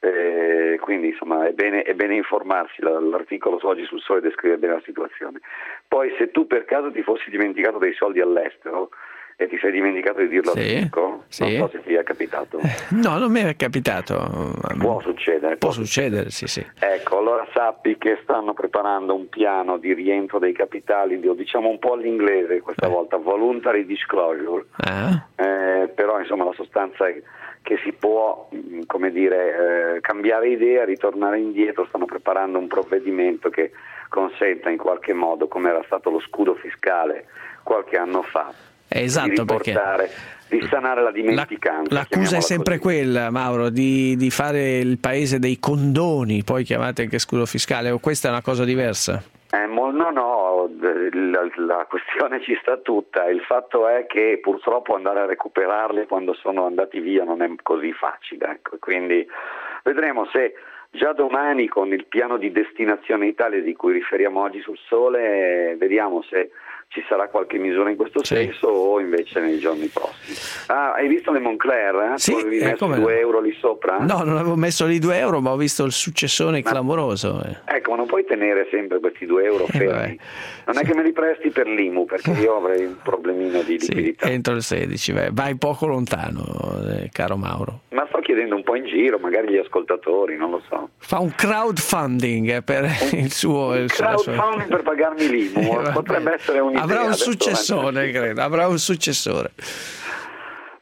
Eh, quindi insomma è bene, è bene informarsi, l'articolo oggi sul Sole descrive bene la situazione. Poi se tu per caso ti fossi dimenticato dei soldi all'estero e ti sei dimenticato di dirlo sì, al fisco, sì. non so se ti è capitato. No, non mi è capitato. Può succedere. Può succedere, sì, sì. Ecco, allora sappi che stanno preparando un piano di rientro dei capitali, lo diciamo un po' all'inglese questa eh. volta, voluntary disclosure, ah. eh, però insomma la sostanza è che si può, come dire, eh, cambiare idea, ritornare indietro. Stanno preparando un provvedimento che consenta in qualche modo, come era stato lo scudo fiscale qualche anno fa, esatto, di riportare, perché di sanare la dimenticanza. L'accusa è sempre così. quella, Mauro, di, di fare il paese dei condoni, poi chiamate anche scudo fiscale, o questa è una cosa diversa? Eh, no, no, la, la questione ci sta tutta, il fatto è che purtroppo andare a recuperarli quando sono andati via non è così facile, ecco. Quindi vedremo se già domani con il piano di destinazione Italia di cui riferiamo oggi sul Sole, vediamo se ci sarà qualche misura in questo sì. senso o invece nei giorni prossimi. Ah, hai visto le Moncler? Eh? Sì, tu avevi eh, messo come due no. euro lì sopra? No, non avevo messo lì due euro, ma ho visto il successone ma, clamoroso. Eh. Ecco, ma non puoi tenere sempre questi due euro fermi. Eh, non sì. è che me li presti per l'I M U, perché io avrei un problemino di liquidità. Sì, entro il sedici, vai, vai poco lontano, eh, caro Mauro. Ma sto chiedendo un po' in giro, magari gli ascoltatori, non lo so. Fa un crowdfunding eh, per un, il suo... Un il crowdfunding suo... per pagarmi l'I M U, eh, potrebbe essere un'idea. Avrà un successore, credo, avrà un successore.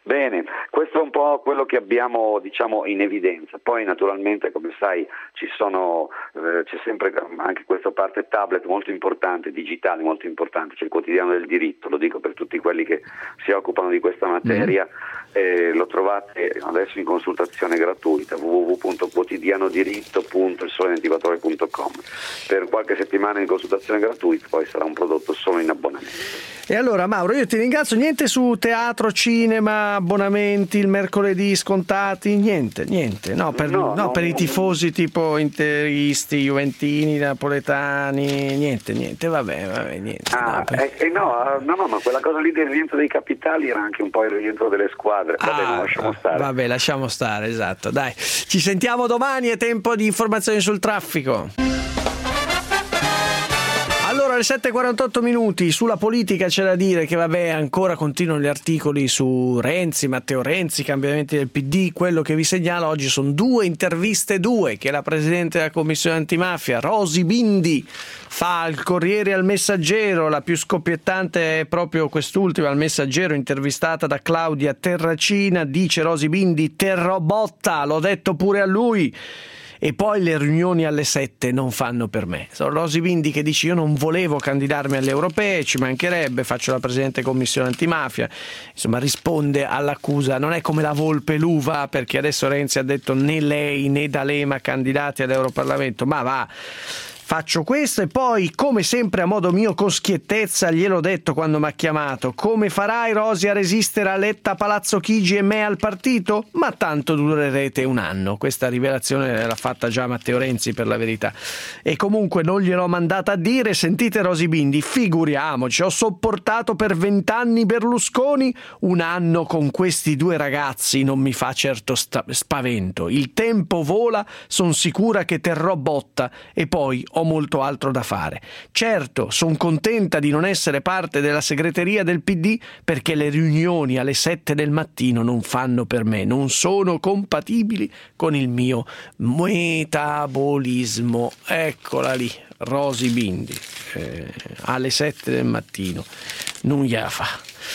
Bene, questo è un po' quello che abbiamo, diciamo, in evidenza. Poi naturalmente, come sai, ci sono, eh, c'è sempre anche questa parte tablet molto importante, digitale molto importante, c'è il quotidiano del diritto, lo dico per tutti quelli che si occupano di questa materia, mm. eh, lo trovate adesso in consultazione gratuita, w w w punto quotidianodiritto punto il sole ventiquattro ore punto com. Per qualche settimana in consultazione gratuita, poi sarà un prodotto solo in abbonamento. E allora Mauro, io ti ringrazio, niente su teatro, cinema, abbonamenti il mercoledì scontati, niente, niente, no, per, no, no, no, per no, i tifosi tipo interisti, juventini, napoletani, niente, niente, vabbè, vabbè, niente. Ah, no, eh, eh, no, no, no, ma quella cosa lì del rientro dei capitali era anche un po' il rientro delle squadre, vabbè, ah, lasciamo stare. Vabbè, lasciamo stare, esatto, dai, ci sentiamo domani, è tempo di informazioni sul traffico. Allora, alle sette e quarantotto minuti, sulla politica c'è da dire che vabbè, ancora continuano gli articoli su Renzi, Matteo Renzi, cambiamenti del P D. Quello che vi segnalo oggi sono due interviste, due che la Presidente della Commissione Antimafia, Rosy Bindi, fa al Corriere e al Messaggero. La più scoppiettante è proprio quest'ultima, al Messaggero, intervistata da Claudia Terracina. Dice Rosy Bindi: terrò botta, l'ho detto pure a lui. E poi le riunioni alle sette non fanno per me. Sono Rosy Bindi che dice: io non volevo candidarmi alle europee, ci mancherebbe, faccio la Presidente Commissione Antimafia. Insomma, risponde all'accusa, non è come la Volpe l'uva, perché adesso Renzi ha detto né lei né D'Alema candidati all'Europarlamento, ma va, faccio questo. E poi, come sempre a modo mio, con schiettezza, gliel'ho detto quando mi ha chiamato: come farai, Rosy, a resistere a Letta, Palazzo Chigi e me al partito? Ma tanto durerete un anno. Questa rivelazione l'ha fatta già Matteo Renzi, per la verità, e comunque non gliel'ho mandata a dire. Sentite Rosy Bindi: figuriamoci, ho sopportato per vent'anni Berlusconi, un anno con questi due ragazzi non mi fa certo sta- spavento. Il tempo vola, son sicura che terrò botta e poi ho molto altro da fare. Certo, sono contenta di non essere parte della segreteria del P D, perché le riunioni alle sette del mattino non fanno per me, non sono compatibili con il mio metabolismo. Eccola lì, Rosy Bindi, eh, alle sette del mattino, non gliela fa.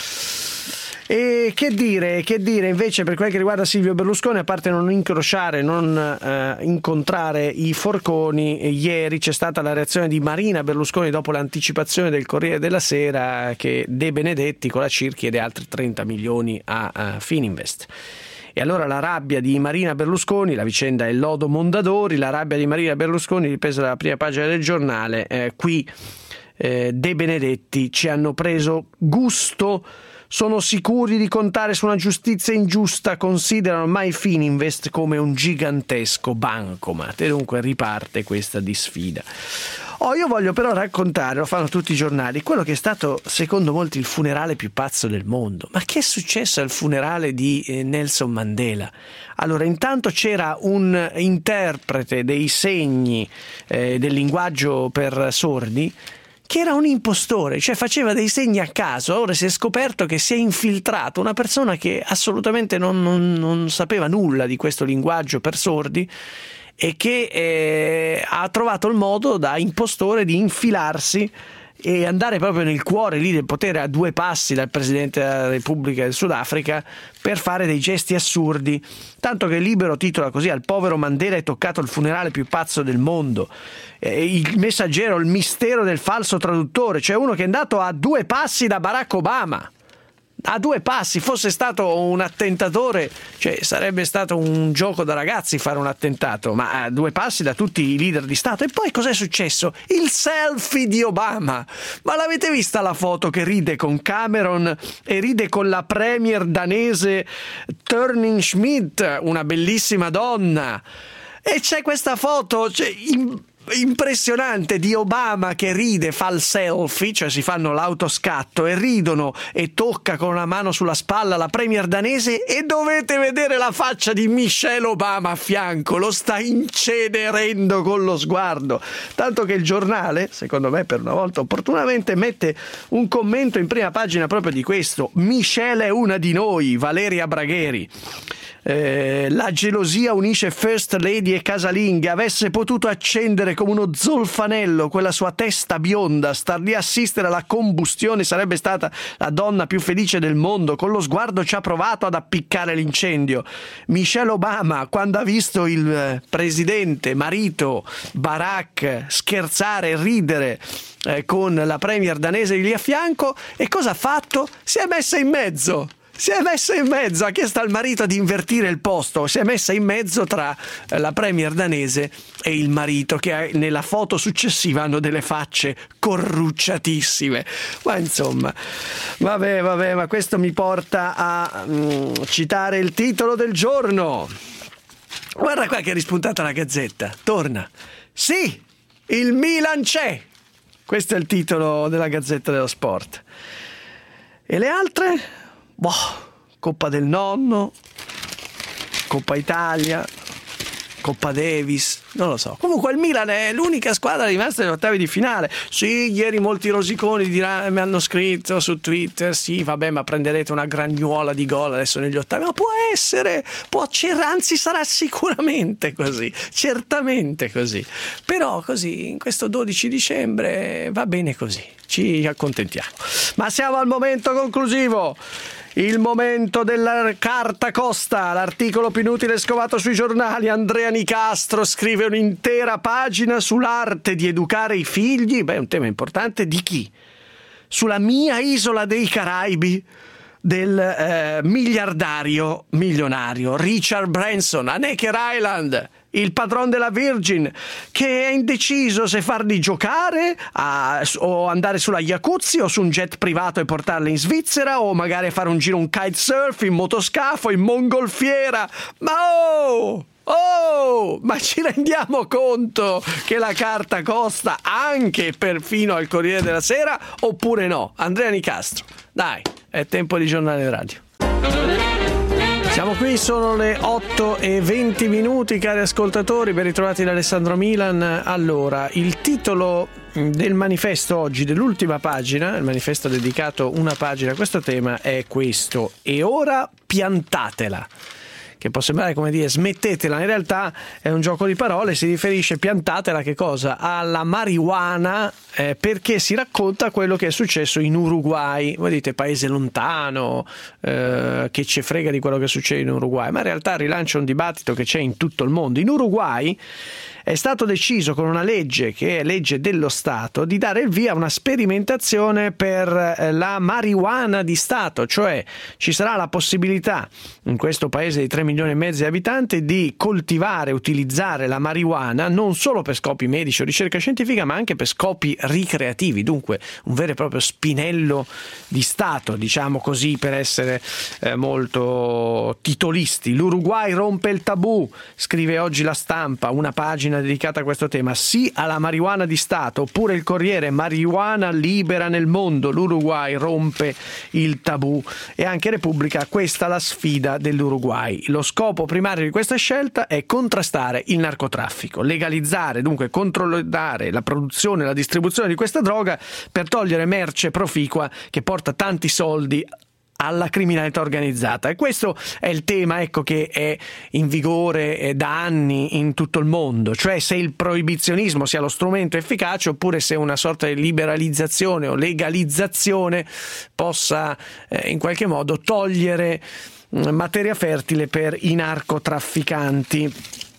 E che dire, che dire invece per quel che riguarda Silvio Berlusconi, a parte non incrociare, non eh, incontrare i forconi, ieri c'è stata la reazione di Marina Berlusconi dopo l'anticipazione del Corriere della Sera che De Benedetti con la C I R chiede altri trenta milioni a, a Fininvest. E allora la rabbia di Marina Berlusconi, la vicenda è lodo Mondadori, la rabbia di Marina Berlusconi ripresa dalla prima pagina del giornale, eh, qui eh, De Benedetti: ci hanno preso gusto, sono sicuri di contare su una giustizia ingiusta, considerano ormai Fininvest come un gigantesco bancomat. E dunque riparte questa disfida. Oh, io voglio però raccontare, lo fanno tutti i giornali, quello che è stato secondo molti il funerale più pazzo del mondo. Ma che è successo al funerale di eh, Nelson Mandela? Allora, intanto c'era un interprete dei segni eh, del linguaggio per sordi che era un impostore, cioè faceva dei segni a caso. Ora si è scoperto che si è infiltrato una persona che assolutamente non, non, non sapeva nulla di questo linguaggio per sordi e che eh, ha trovato il modo da impostore di infilarsi e andare proprio nel cuore lì del potere, a due passi dal Presidente della Repubblica del Sudafrica, per fare dei gesti assurdi, tanto che Libero titola così: al povero Mandela è toccato il funerale più pazzo del mondo. Eh, il Messaggero: il mistero del falso traduttore, cioè uno che è andato a due passi da Barack Obama, a due passi. Fosse stato un attentatore, cioè sarebbe stato un gioco da ragazzi fare un attentato, ma a due passi da tutti i leader di Stato. E poi cos'è successo? Il selfie di Obama. Ma l'avete vista la foto che ride con Cameron e ride con la premier danese Thorning-Schmidt, una bellissima donna? E c'è questa foto, cioè, in impressionante, di Obama che ride, fa il selfie, cioè si fanno l'autoscatto e ridono, e tocca con una mano sulla spalla la premier danese, e dovete vedere la faccia di Michelle Obama a fianco, lo sta incenerendo con lo sguardo, tanto che il giornale, secondo me per una volta opportunamente, mette un commento in prima pagina proprio di questo: Michelle è una di noi, Valeria Bragheri. Eh, la gelosia unisce First Lady e casalinghe. Avesse potuto accendere come uno zolfanello quella sua testa bionda, star lì a assistere alla combustione, sarebbe stata la donna più felice del mondo. Con lo sguardo ci ha provato ad appiccare l'incendio. Michelle Obama, quando ha visto il presidente marito Barack scherzare e ridere eh, con la premier danese lì a fianco, e cosa ha fatto? Si è messa in mezzo. Si è messa in mezzo, ha chiesto al marito di invertire il posto, si è messa in mezzo tra la premier danese e il marito, che nella foto successiva hanno delle facce corrucciatissime. Ma insomma, vabbè, vabbè, ma questo mi porta a mm, citare il titolo del giorno. Guarda qua che è rispuntata la Gazzetta, torna. Sì, il Milan c'è. Questo è il titolo della Gazzetta dello Sport. E le altre? Boh, Coppa del Nonno, Coppa Italia, Coppa Davis, non lo so. Comunque il Milan è l'unica squadra rimasta negli ottavi di finale. Sì, ieri molti rosiconi diranno, mi hanno scritto su Twitter, sì, vabbè, ma prenderete una gragnuola di gol adesso negli ottavi. Ma può essere, può, anzi sarà sicuramente così, certamente così. Però così, in questo dodici dicembre va bene così, ci accontentiamo. Ma siamo al momento conclusivo. Il momento della carta costa, l'articolo più inutile scovato sui giornali. Andrea Nicastro scrive un'intera pagina sull'arte di educare i figli. Beh, è un tema importante. Di chi? Sulla mia isola dei Caraibi del eh, miliardario milionario Richard Branson a Necker Island, il padrone della Virgin, che è indeciso se farli giocare a, o andare sulla Jacuzzi o su un jet privato e portarli in Svizzera, o magari fare un giro, un kitesurf, in motoscafo, in mongolfiera. Ma oh! Oh, ma ci rendiamo conto che la carta costa anche perfino al Corriere della Sera, oppure no? Andrea Nicastro, dai, è tempo di giornale radio. Siamo qui, sono le otto e venti minuti, cari ascoltatori, ben ritrovati da Alessandro Milan. Allora, il titolo del manifesto oggi, dell'ultima pagina, il manifesto dedicato una pagina a questo tema, è questo: e ora piantatela. Che può sembrare come dire smettetela, in realtà è un gioco di parole, si riferisce, piantatela, che cosa? Alla marijuana, eh, perché si racconta quello che è successo in Uruguay. Voi dite paese lontano, eh, che ci frega di quello che succede in Uruguay, ma in realtà rilancia un dibattito che c'è in tutto il mondo. In Uruguay è stato deciso, con una legge che è legge dello Stato, di dare il via a una sperimentazione per la marijuana di Stato, cioè ci sarà la possibilità in questo paese di tre milioni e mezzo di abitanti di coltivare, utilizzare la marijuana non solo per scopi medici o ricerca scientifica, ma anche per scopi ricreativi, dunque un vero e proprio spinello di Stato, diciamo così, per essere eh, molto titolisti. L'Uruguay rompe il tabù, scrive oggi La Stampa, una pagina dedicata a questo tema. Sì alla marijuana di Stato. Oppure il Corriere: marijuana libera nel mondo, l'Uruguay rompe il tabù. E anche Repubblica: questa la sfida dell'Uruguay. Lo scopo primario di questa scelta è contrastare il narcotraffico, legalizzare, dunque controllare la produzione e la distribuzione di questa droga per togliere merce proficua che porta tanti soldi alla criminalità organizzata. E questo è il tema, ecco, che è in vigore da anni in tutto il mondo, cioè se il proibizionismo sia lo strumento efficace, oppure se una sorta di liberalizzazione o legalizzazione possa eh, in qualche modo togliere mh, materia fertile per i narcotrafficanti.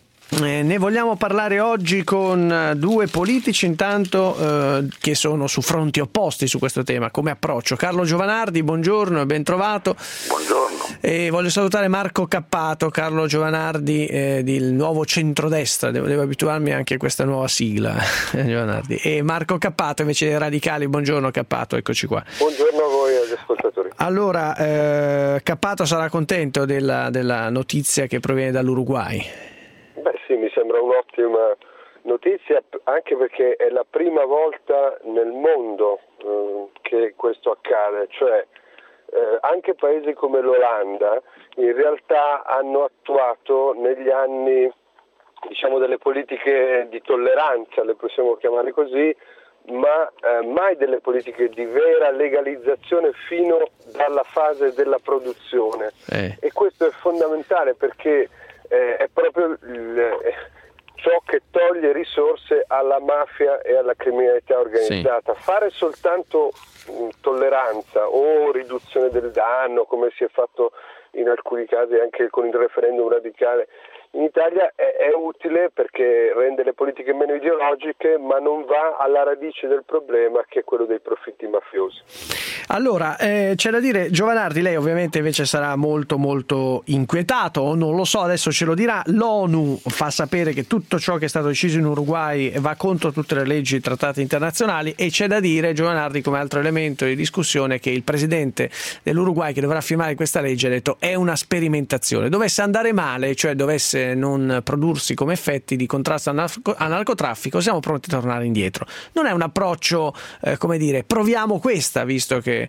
Eh, ne vogliamo parlare oggi con due politici, intanto, eh, che sono su fronti opposti su questo tema come approccio. Carlo Giovanardi, buongiorno e ben trovato. Buongiorno. E voglio salutare Marco Cappato. Carlo Giovanardi, eh, del Nuovo Centrodestra, devo, devo abituarmi anche a questa nuova sigla. Giovanardi. E Marco Cappato invece dei Radicali. Buongiorno Cappato, eccoci qua. Buongiorno a voi agli ascoltatori. Allora, eh, Cappato sarà contento della, della notizia che proviene dall'Uruguay? Beh sì, mi sembra un'ottima notizia, anche perché è la prima volta nel mondo eh, che questo accade, cioè eh, anche paesi come l'Olanda in realtà hanno attuato negli anni, diciamo, delle politiche di tolleranza, le possiamo chiamare così, ma eh, mai delle politiche di vera legalizzazione fino dalla fase della produzione. Eh. E questo è fondamentale perché eh, è proprio il, ciò che toglie risorse alla mafia e alla criminalità organizzata. Sì. Fare soltanto mh, tolleranza o riduzione del danno, come si è fatto in alcuni casi anche con il referendum radicale in Italia, è, è utile perché rende le politiche meno ideologiche, ma non va alla radice del problema, che è quello dei profitti mafiosi. Allora, eh, c'è da dire, Giovanardi, lei ovviamente invece sarà molto molto inquietato, non lo so, adesso ce lo dirà. L'ONU fa sapere che tutto ciò che è stato deciso in Uruguay va contro tutte le leggi e i trattati internazionali, e c'è da dire, Giovanardi, come altro elemento di discussione, che il presidente dell'Uruguay che dovrà firmare questa legge ha detto è una sperimentazione. Dovesse andare male, cioè dovesse non prodursi come effetti di contrasto al, narco- al narcotraffico, siamo pronti a tornare indietro. Non è un approccio, eh, come dire, proviamo questa, visto che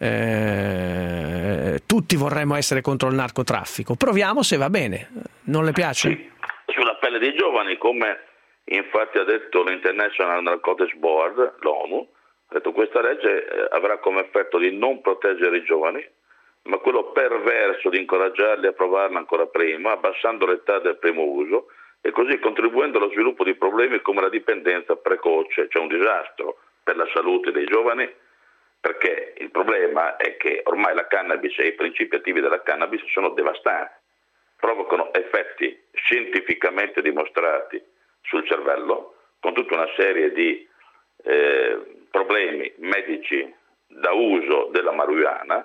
eh, tutti vorremmo essere contro il narcotraffico, proviamo se va bene. Non le piace? Sì, sulla pelle dei giovani, come infatti ha detto l'International Narcotics Board, l'ONU, ha detto questa legge eh, avrà come effetto di non proteggere i giovani, ma quello perverso di incoraggiarli a provarla ancora prima, abbassando l'età del primo uso e così contribuendo allo sviluppo di problemi come la dipendenza precoce, cioè un disastro per la salute dei giovani, perché il problema è che ormai la cannabis e i principi attivi della cannabis sono devastanti, provocano effetti scientificamente dimostrati sul cervello, con tutta una serie di eh, problemi medici da uso della marijuana,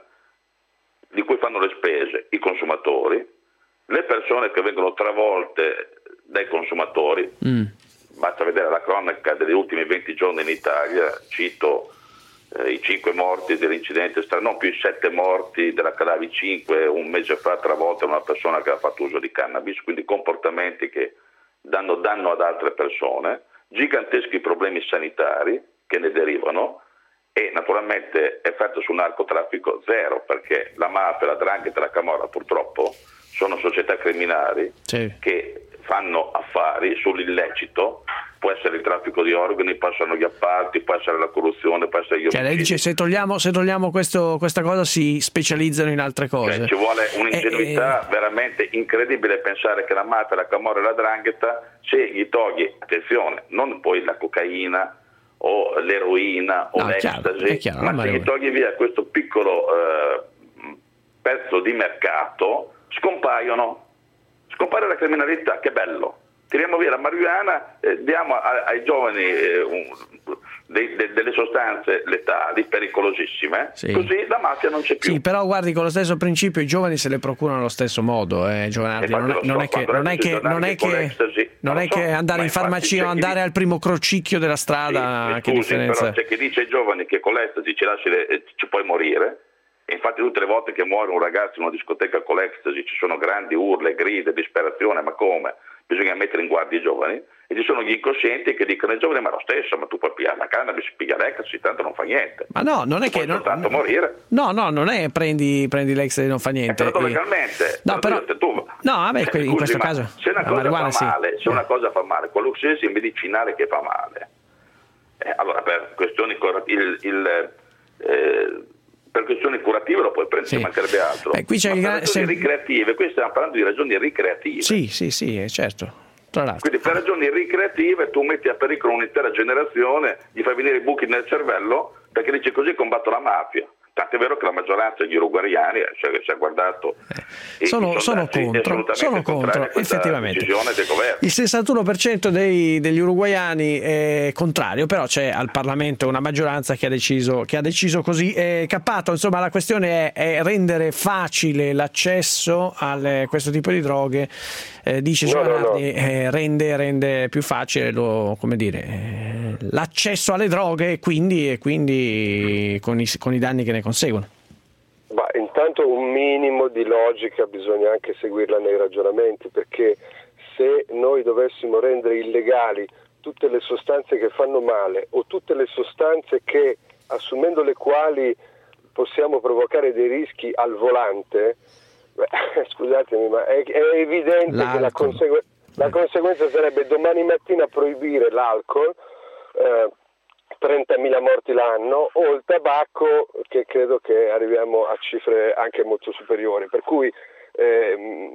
di cui fanno le spese i consumatori, le persone che vengono travolte dai consumatori. Mm. Basta vedere la cronaca degli ultimi venti giorni in Italia, cito eh, i cinque morti dell'incidente, non più i sette morti della Calavi cinque un mese fa, travolta una persona che ha fatto uso di cannabis, quindi comportamenti che danno danno ad altre persone, giganteschi problemi sanitari che ne derivano, e naturalmente effetto sul narcotraffico zero, perché la mafia, la 'ndrangheta e la camorra purtroppo sono società criminali, sì, che fanno affari sull'illecito. Può essere il traffico di organi, possono gli appalti, può essere la corruzione, può essere gli omicidi. Cioè lei dice se togliamo, se togliamo questo, questa cosa si specializzano in altre cose. Cioè, ci vuole un'ingenuità eh, veramente incredibile pensare che la mafia, la camorra e la 'ndrangheta, se gli togli, attenzione, non poi la cocaina o l'eroina o no, l'ecstasy, chiaro, chiaro, ma se gli togli via questo piccolo eh, pezzo di mercato, scompaiono, scompare la criminalità, che bello. Tiriamo via la marijuana, eh, diamo a, ai giovani eh, un, de, de, delle sostanze letali, pericolosissime, sì, così la mafia non c'è più. Sì, però guardi, con lo stesso principio i giovani se le procurano allo stesso modo, eh, Giovanardi. Non, so, non è che non è che non è che, non è che andare in farmacia o andare dice, al primo crocicchio della strada, sì, che scusi, differenza. Però c'è chi dice ai giovani che con l'ecstasy ci lasci le, ci puoi morire. E infatti tutte le volte che muore un ragazzo in una discoteca con l'ecstasy ci sono grandi urle, grida, disperazione, ma come? Bisogna mettere in guardia i giovani, e ci sono gli incoscienti che dicono ai giovani ma lo stesso, ma tu puoi pigliare la cannabis, piglia l'ecstasy, tanto non fa niente. Ma no, non è tu che non, tanto morire. No, no, non è prendi prendi l'ecstasy non fa niente. È legalmente. No, però tu, no, vabbè, eh, in scusi, questo caso se una cosa fa male, sì, se una cosa fa male, qualsiasi medicinale che fa male. Eh, allora per questioni il, il eh, per questioni curative lo puoi prendere, sì, mancherebbe altro. Eh, qui c'è ma per ragioni se... ricreative, qui stiamo parlando di ragioni ricreative. Sì, sì, sì, certo. Tra l'altro. Quindi per ragioni ricreative tu metti a pericolo un'intera generazione, gli fai venire i buchi nel cervello, perché dici così combatto la mafia. Tanto è vero che la maggioranza degli uruguayani, cioè che ci ha guardato, eh, sono, sono contro, sono contro effettivamente. Del governo. Il sessantuno per cento dei, degli uruguayani è contrario, però c'è al Parlamento una maggioranza che ha deciso, che ha deciso così. Eh, Cappato, insomma, la questione è, è rendere facile l'accesso a questo tipo di droghe. Eh, dice no, Giovanardi, no, no. Eh, rende, rende più facile lo, come dire, eh, l'accesso alle droghe, e quindi, e quindi con, i, con i danni che ne conseguono. Ma intanto un minimo di logica bisogna anche seguirla nei ragionamenti, perché se noi dovessimo rendere illegali tutte le sostanze che fanno male o tutte le sostanze che, assumendo le quali possiamo provocare dei rischi al volante, beh, scusatemi, ma è, è evidente l'alcol. Che la, consegu- la conseguenza sarebbe domani mattina proibire l'alcol, eh, trentamila morti l'anno, o il tabacco, che credo che arriviamo a cifre anche molto superiori, per cui ehm,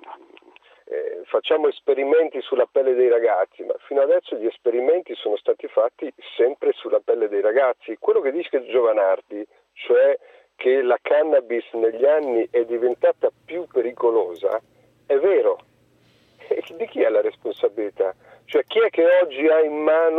eh, facciamo esperimenti sulla pelle dei ragazzi, ma fino adesso gli esperimenti sono stati fatti sempre sulla pelle dei ragazzi. Quello che dice Giovanardi, cioè che la cannabis negli anni è diventata più pericolosa, è vero. E di chi è la responsabilità? Cioè chi è che oggi ha in mano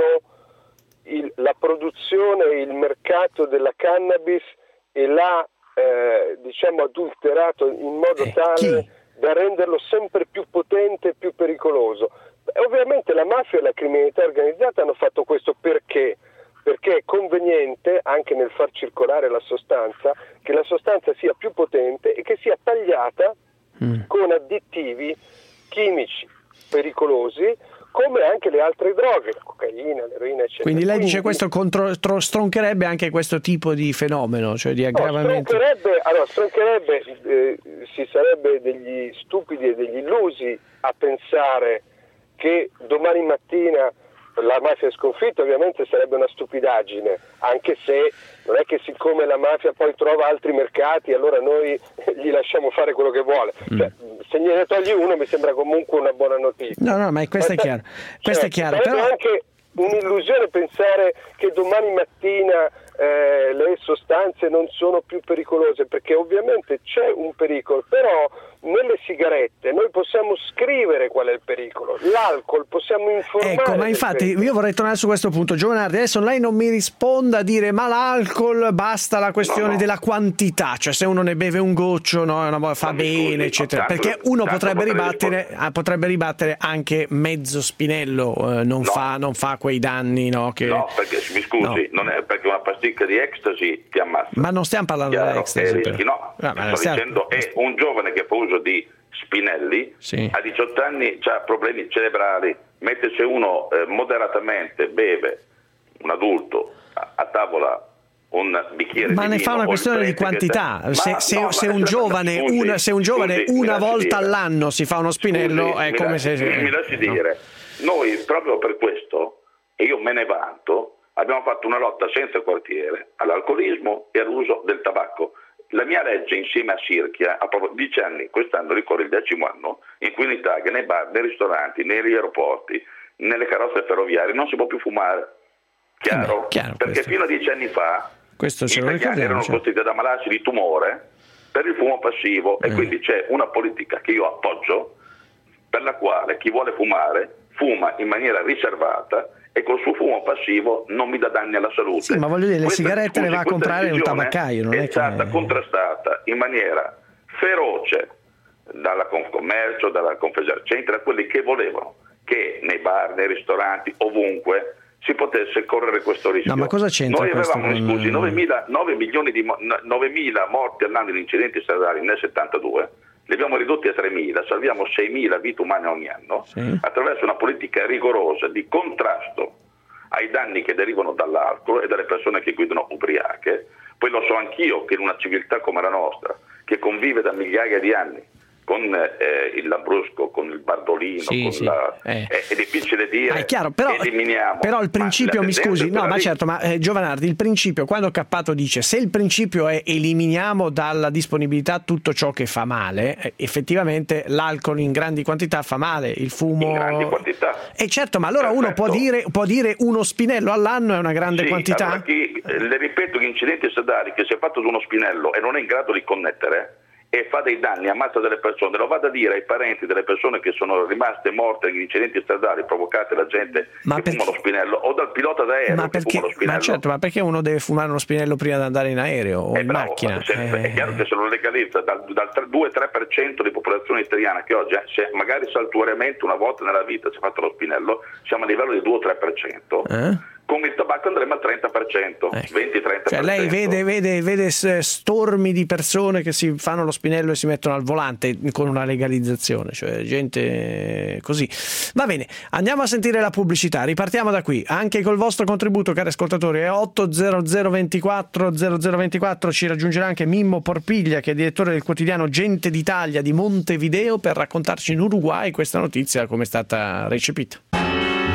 il, la produzione e il mercato della cannabis e l'ha eh, diciamo adulterato in modo eh, tale chi? da renderlo sempre più potente e più pericoloso? E ovviamente la mafia e la criminalità organizzata hanno fatto questo perché? Perché è conveniente, anche nel far circolare la sostanza, che la sostanza sia più potente e che sia tagliata mm. con additivi chimici pericolosi, come anche le altre droghe, la cocaina, l'eroina, eccetera. Quindi lei Quindi, dice questo contro, tro, stroncherebbe anche questo tipo di fenomeno, cioè di aggravamento? No, stroncherebbe, allora, stroncherebbe eh, si sarebbe degli stupidi e degli illusi a pensare che domani mattina la mafia è sconfitta. Ovviamente sarebbe una stupidaggine, anche se non è che siccome la mafia poi trova altri mercati allora noi gli lasciamo fare quello che vuole. Mm. Cioè, se gliene togli uno mi sembra comunque una buona notizia. No, no, ma questo è chiaro. Questo cioè, è chiaro. Sarebbe Però... anche un'illusione pensare che domani mattina eh, le sostanze non sono più pericolose, perché ovviamente c'è un pericolo, però nelle sigarette noi possiamo scrivere qual è il pericolo, l'alcol possiamo informare. Ecco, ma infatti io vorrei tornare su questo punto. Giovanardi, adesso lei non mi risponda a dire ma l'alcol basta la questione no, no. della quantità, cioè se uno ne beve un goccio no, una, fa non bene scusi, eccetera, tanto, perché uno potrebbe ribattere, potrebbe ribattere anche mezzo spinello eh, non, no. fa, non fa quei danni no, che... no perché mi scusi no. non è perché una pasticca di ecstasy ti ammazza, ma non stiamo parlando di ecstasy rischi, no, ah, sto stiamo... dicendo è un giovane che fa uso di spinelli sì. a diciotto anni ha problemi cerebrali, mentre se uno eh, moderatamente beve, un adulto a, a tavola un bicchiere ma di ne vino, fa una questione di quantità te... se, se, no, se, un giovane, scusi, una, se un giovane scusi, una volta dire. all'anno si fa uno spinello scusi, è come lasci, se mi lasci no. dire noi proprio per questo, e io me ne vanto, abbiamo fatto una lotta senza quartiere all'alcolismo e all'uso del tabacco. La mia legge insieme a Sirchia ha proprio dieci anni, quest'anno ricorre il decimo anno, in cui in Italia nei bar, nei ristoranti, nei aeroporti, nelle carrozze ferroviarie non si può più fumare. Chiaro? Eh beh, chiaro Perché questo. fino a dieci anni fa questo gli italiani erano cioè. costretti ad ammalarsi di tumore per il fumo passivo eh. e quindi c'è una politica che io appoggio per la quale chi vuole fumare fuma in maniera riservata e col suo fumo passivo non mi dà danni alla salute. Sì, ma voglio dire, le questa, sigarette scusi, le va a comprare un tabaccaio, non è, è stata che... contrastata in maniera feroce dalla Confcommercio, dalla Confesercenti, da quelli che volevano che nei bar, nei ristoranti, ovunque si potesse correre questo rischio. No, ma cosa c'entra Noi avevamo, con... scusi, nove milioni di novemila morti all'anno in incidenti stradali nel settantadue, li abbiamo ridotti a tremila, salviamo seimila vite umane ogni anno sì. attraverso una politica rigorosa di contrasto ai danni che derivano dall'alcol e dalle persone che guidano ubriache. Poi lo so anch'io che in una civiltà come la nostra, che convive da migliaia di anni con eh, il Lambrusco, con il Bardolino, sì, con sì. la... Eh. È, è difficile dire, ah, è chiaro, però, eliminiamo. Però il principio, mi scusi, no, ma lì... certo, ma eh, Giovanardi, il principio, quando Cappato dice se il principio è eliminiamo dalla disponibilità tutto ciò che fa male, eh, effettivamente l'alcol in grandi quantità fa male, il fumo... In grandi quantità. E eh, certo, ma allora Perfetto. uno può dire, può dire uno spinello all'anno è una grande sì, quantità? Allora chi, le ripeto, gli incidenti stradali che si è fatto su uno spinello e non è in grado di connettere e fa dei danni, ammazza delle persone, lo vado a dire ai parenti delle persone che sono rimaste morte negli incidenti stradali provocati da gente ma che perché... fuma lo spinello o dal pilota d'aereo ma che perché... fuma lo spinello. Ma certo, ma perché uno deve fumare uno spinello prima di andare in aereo o è in bravo, macchina? Se, eh... È chiaro che se lo legalizza dal, dal due tre per cento di popolazione italiana che oggi se magari saltuariamente una volta nella vita si è fatto lo spinello, siamo a livello di due tre per cento. Eh? Con il tabacco andremo al trenta per cento, ecco. venti trenta per cento. Cioè lei vede, vede, vede stormi di persone che si fanno lo spinello e si mettono al volante con una legalizzazione, cioè gente così. Va bene, andiamo a sentire la pubblicità, ripartiamo da qui, anche col vostro contributo, cari ascoltatori, è otto zero zero ventiquattro zero zero ventiquattro, ci raggiungerà anche Mimmo Porpiglia, che è direttore del quotidiano Gente d'Italia di Montevideo, per raccontarci in Uruguay questa notizia come è stata recepita.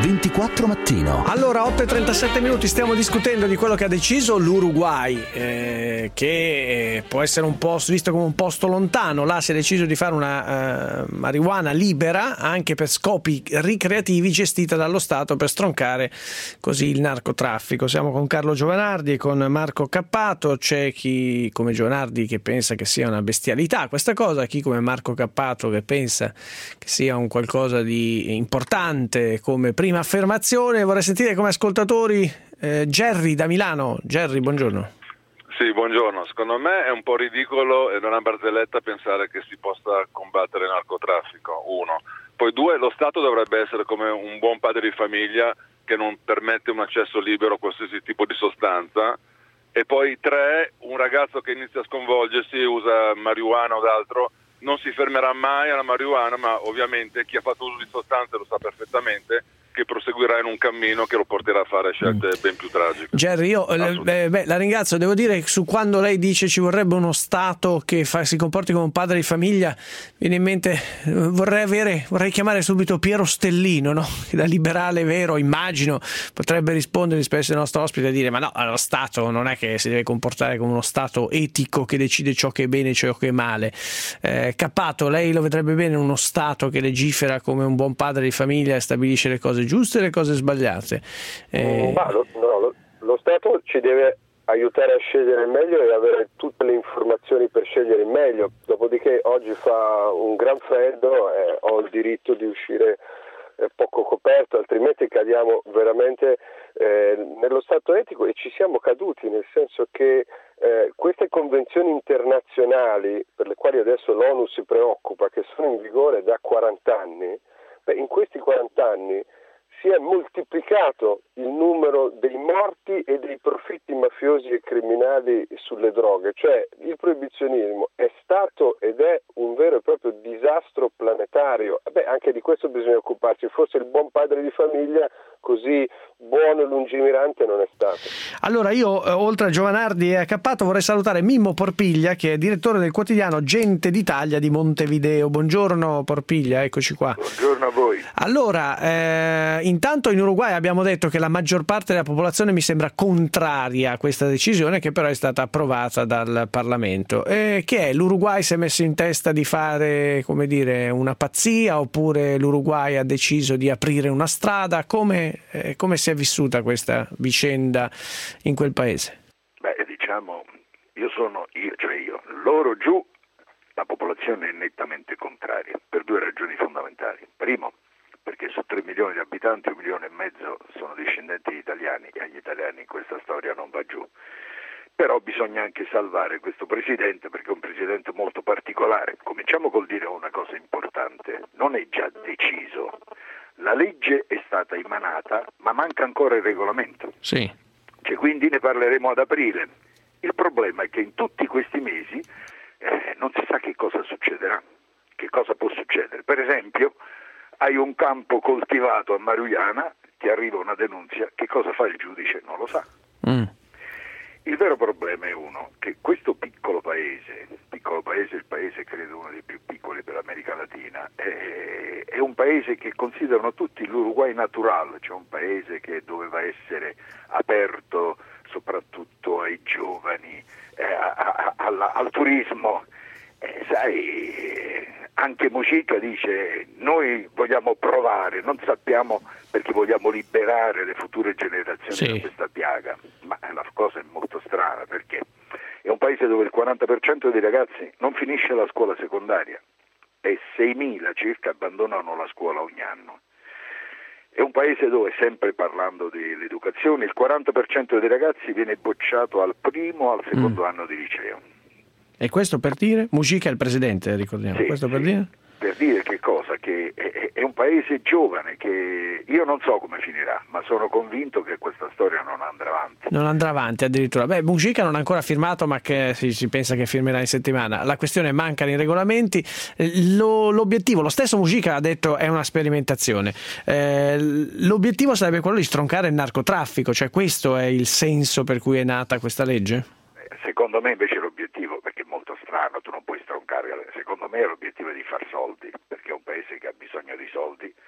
ventiquattro Mattino. Allora, otto e trentasette minuti, stiamo discutendo di quello che ha deciso l'Uruguay, eh, che eh, può essere un posto visto come un posto lontano. Là si è deciso di fare una uh, marijuana libera anche per scopi ricreativi, gestita dallo Stato per stroncare così il narcotraffico. Siamo con Carlo Giovanardi e con Marco Cappato. C'è chi come Giovanardi che pensa che sia una bestialità questa cosa, chi come Marco Cappato che pensa che sia un qualcosa di importante come prima affermazione. Vorrei sentire come ascoltatori eh, Gerry da Milano. Gerry, buongiorno. Sì, buongiorno. Secondo me è un po' ridicolo ed una barzelletta pensare che si possa combattere il narcotraffico, uno. Poi due, lo Stato dovrebbe essere come un buon padre di famiglia che non permette un accesso libero a qualsiasi tipo di sostanza. E poi tre, un ragazzo che inizia a sconvolgersi, usa marijuana o d'altro, non si fermerà mai alla marijuana, ma ovviamente chi ha fatto uso di sostanze lo sa perfettamente che proseguirà in un cammino che lo porterà a fare scelte mm. ben più tragiche. Gerry, io eh, beh, la ringrazio. Devo dire che su quando lei dice ci vorrebbe uno Stato che fa, si comporti come un padre di famiglia, viene in mente, vorrei avere, vorrei chiamare subito Piero Stellino, no? Che da liberale vero, immagino, potrebbe rispondere spesso al nostro ospite e dire ma no, lo Stato non è che si deve comportare come uno Stato etico che decide ciò che è bene e ciò che è male. Eh, Cappato, lei lo vedrebbe bene uno Stato che legifera come un buon padre di famiglia e stabilisce le cose giuste e le cose sbagliate. Eh... Ma lo, no, lo, lo Stato ci deve aiutare a scegliere il meglio e avere tutte le informazioni per scegliere il meglio. Dopodiché oggi fa un gran freddo e ho il diritto di uscire eh, poco coperto, altrimenti cadiamo veramente eh, nello Stato etico, e ci siamo caduti, nel senso che eh, queste convenzioni internazionali per le quali adesso l'ONU si preoccupa, che sono in vigore da quaranta anni, beh, in questi quaranta anni si è moltiplicato il numero dei morti e dei profitti mafiosi e criminali sulle droghe. Cioè il proibizionismo è stato ed è un vero e proprio disastro planetario. Beh, anche di questo bisogna occuparsi. Forse il buon padre di famiglia così buono e lungimirante non è stato. Allora io, oltre a Giovanardi e a Cappato, vorrei salutare Mimmo Porpiglia, che è direttore del quotidiano Gente d'Italia di Montevideo. Buongiorno Porpiglia, eccoci qua. Buongiorno a voi. Allora, eh, intanto in Uruguay abbiamo detto che la maggior parte della popolazione mi sembra contraria a questa decisione, che però è stata approvata dal Parlamento. Eh, che è? L'Uruguay si è messo in testa di fare, come dire, una pazzia, oppure l'Uruguay ha deciso di aprire una strada? Come Eh, come si è vissuta questa vicenda in quel paese? Beh, diciamo, io sono io, cioè io, loro giù, la popolazione è nettamente contraria, per due ragioni fondamentali. Primo, perché su tre milioni di abitanti, un milione e mezzo sono discendenti di italiani, e agli italiani questa storia non va giù. Però bisogna anche salvare questo presidente, perché è un presidente molto particolare. Cominciamo col dire una cosa importante: non è già deciso. La legge è stata emanata, ma manca ancora il regolamento. Sì. Cioè, quindi ne parleremo ad aprile. Il problema è che in tutti questi mesi eh, non si sa che cosa succederà, che cosa può succedere. Per esempio, hai un campo coltivato a marijuana, ti arriva una denunzia, che cosa fa il giudice? Non lo sa. Mm. Il vero problema è uno, che questo piccolo paese, piccolo paese, il paese credo uno dei più piccoli dell'America Latina, è, è un paese che considerano tutti l'Uruguay natural, cioè un paese che doveva essere aperto soprattutto ai giovani, eh, a, a, al, al turismo. Eh, sai, anche Mujica dice: noi vogliamo provare, non sappiamo, perché vogliamo liberare le future generazioni sì. da questa piaga. Ma la cosa è molto strana, perché è un paese dove il quaranta per cento dei ragazzi non finisce la scuola secondaria e seimila circa abbandonano la scuola ogni anno. È un paese dove, sempre parlando dell'educazione, il quaranta per cento dei ragazzi viene bocciato al primo o al secondo mm. anno di liceo. E questo per dire? Mujica è il presidente, ricordiamo. Sì, questo sì. per dire? Per dire che cosa? Che è, è un paese giovane, che io non so come finirà, ma sono convinto che questa storia non andrà avanti. Non andrà avanti addirittura. Beh, Mujica non ha ancora firmato, ma che si, si pensa che firmerà in settimana. La questione è: mancano i regolamenti. Lo, l'obiettivo, lo stesso Mujica ha detto, è una sperimentazione. Eh, l'obiettivo sarebbe quello di stroncare il narcotraffico, cioè questo è il senso per cui è nata questa legge? Secondo me invece l'obiettivo, perché è molto strano, tu non puoi stroncare, secondo me l'obiettivo è di far soldi, perché è un paese che ha bisogno di soldi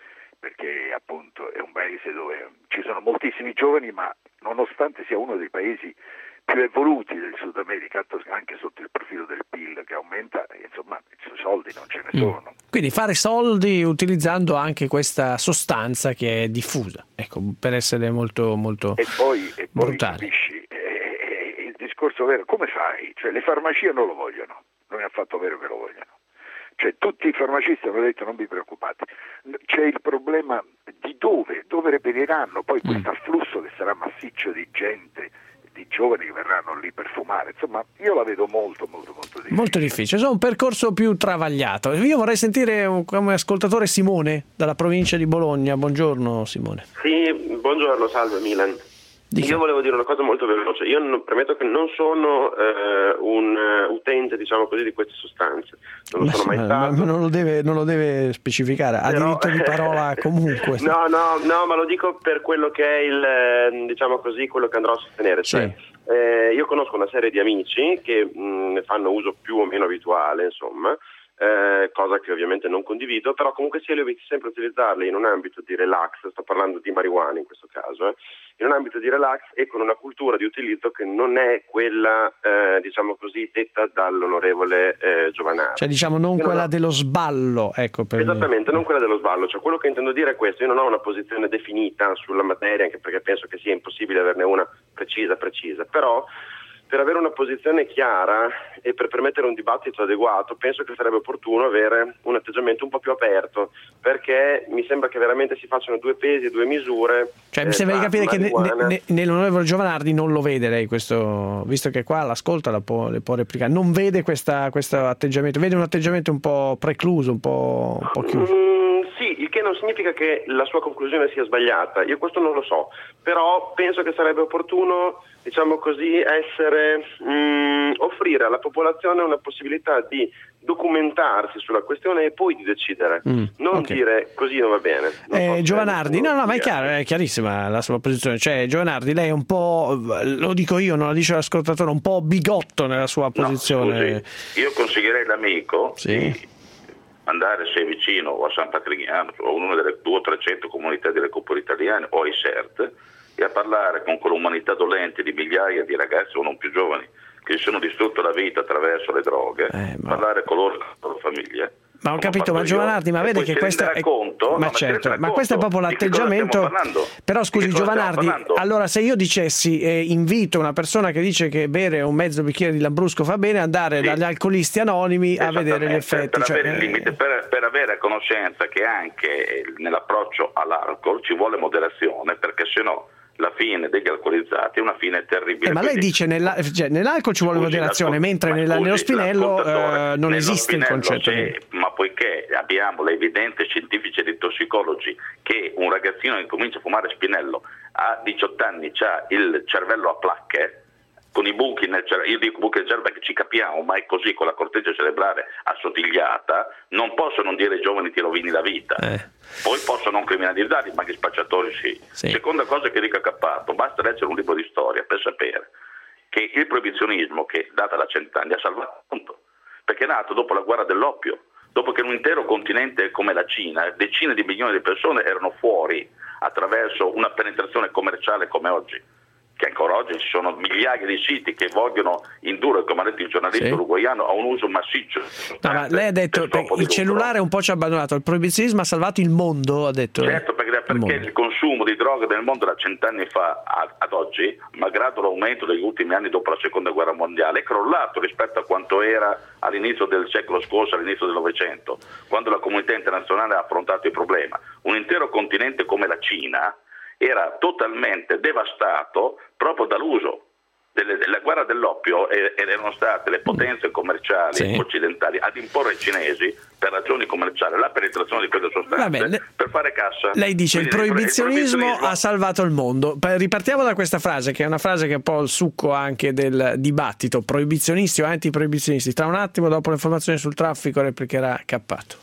perché appunto è un paese dove ci sono moltissimi giovani, ma nonostante sia uno dei paesi più evoluti del Sud America, anche sotto il profilo del P I L che aumenta, insomma i soldi non ce ne sono. Mm. Quindi fare soldi utilizzando anche questa sostanza che è diffusa, ecco, per essere molto molto e poi, e poi brutali. Capisci, eh, eh, il discorso vero, come fai? Cioè le farmacie non lo vogliono, non è affatto vero che lo vogliono. Cioè tutti i farmacisti hanno detto non vi preoccupate, c'è il problema di dove, dove reperiranno poi questo afflusso che sarà massiccio di gente, di giovani che verranno lì per fumare, insomma io la vedo molto molto molto difficile. Molto difficile, è un percorso più travagliato. Io vorrei sentire un, come ascoltatore Simone dalla provincia di Bologna. Buongiorno Simone. Sì, buongiorno, salve Milan. Dica. Io volevo dire una cosa molto veloce. Io non, premetto che non sono eh, un uh, utente, diciamo così, di queste sostanze. Non lo sono mai stato. Ma non lo deve, non lo deve specificare, ha Però, diritto di parola comunque. No, no, no, ma lo dico per quello che è il, diciamo così, quello che andrò a sostenere. Sì. Cioè, eh, io conosco una serie di amici che mh, ne fanno uso più o meno abituale, insomma. Eh, cosa che ovviamente non condivido, però comunque sia li ho visti sempre utilizzarli in un ambito di relax, sto parlando di marijuana in questo caso, eh, in un ambito di relax e con una cultura di utilizzo che non è quella, eh, diciamo così, detta dall'onorevole eh, Giovanardi. Cioè diciamo non io quella non ho... dello sballo, ecco. Per Esattamente, non quella dello sballo, cioè quello che intendo dire è questo, io non ho una posizione definita sulla materia, anche perché penso che sia impossibile averne una precisa, precisa, però per avere una posizione chiara e per permettere un dibattito adeguato penso che sarebbe opportuno avere un atteggiamento un po' più aperto, perché mi sembra che veramente si facciano due pesi e due misure. Cioè eh, mi sembra di capire che ne, ne, nell'onorevole Giovanardi non lo vede lei questo, visto che qua l'ascolta la può, le può replicare, non vede questa, questo atteggiamento, vede un atteggiamento un po' precluso, un po', un po' chiuso. Mm, sì, il che non significa che la sua conclusione sia sbagliata, io questo non lo so, però penso che sarebbe opportuno, diciamo così, essere mh, offrire alla popolazione una possibilità di documentarsi sulla questione e poi di decidere, mm, non okay. dire così non va bene. Non eh, Giovanardi, no no ma è chiaro, è chiarissima la sua posizione, cioè Giovanardi lei è un po', lo dico io, non lo dice l'ascoltatore, un po' bigotto nella sua posizione. No, scusi, io consiglierei l'amico sì. di andare, se è vicino, o a San Patrignano o a una delle due o trecento comunità di recupero italiane o ai C E R T e a parlare con quell'umanità dolente di migliaia di ragazzi o non più giovani che si sono distrutto la vita attraverso le droghe, eh, ma... parlare con loro e con le loro famiglie. Ma ho capito, ma Giovanardi, ma vede che questo è conto, ma no, certo, ma, ma questo è proprio l'atteggiamento. Però scusi Giovanardi, allora se io dicessi eh, invito una persona che dice che bere un mezzo bicchiere di Lambrusco fa bene andare sì. dagli alcolisti anonimi a vedere gli effetti, per cioè, avere il limite, per, per avere conoscenza che anche nell'approccio all'alcol ci vuole moderazione, perché sennò la fine degli alcolizzati è una fine terribile. Eh, ma lei dice nella, cioè, nell'alcol ci vuole scusi, moderazione, mentre nella, scusi, nello spinello eh, non esiste il concetto. Sì, di... Ma poiché abbiamo le evidenze scientifiche di tossicologi che un ragazzino che comincia a fumare spinello a diciotto anni ha il cervello a placche, con i buchi nel cervello, io dico buchi nel cervello perché ci capiamo, ma è così, con la corteccia cerebrale assottigliata, non posso non dire ai giovani ti rovini la vita. Eh. Poi posso non criminalizzarli, ma gli spacciatori sì. sì. Seconda cosa che dico a Cappato, basta leggere un libro di storia per sapere che il proibizionismo, che data da cent'anni, ha salvato il mondo, perché è nato dopo la guerra dell'oppio, dopo che un intero continente come la Cina, decine di milioni di persone erano fuori attraverso una penetrazione commerciale come oggi. Che ancora oggi ci sono migliaia di siti che vogliono indurre, come ha detto il giornalista sì. uruguaiano, a un uso massiccio. No, ma lei ha detto che il cellulare un po' ci ha abbandonato, il proibizionismo ha salvato il mondo, ha detto. Certo, perché, perché il, il consumo di droga nel mondo da cent'anni fa ad oggi, malgrado l'aumento degli ultimi anni dopo la seconda guerra mondiale, è crollato rispetto a quanto era all'inizio del secolo scorso, all'inizio del Novecento, quando la comunità internazionale ha affrontato il problema. Un intero continente come la Cina era totalmente devastato proprio dall'uso delle, della guerra dell'oppio ed erano state le potenze commerciali sì. occidentali ad imporre ai cinesi per ragioni commerciali la penetrazione di quelle sostanze Vabbè, le, per fare cassa. Lei dice il proibizionismo, il proibizionismo ha salvato il mondo. Ripartiamo da questa frase, che è una frase che è un po' il succo anche del dibattito proibizionisti o antiproibizionisti. Tra un attimo, dopo le informazioni sul traffico, replicherà Cappato.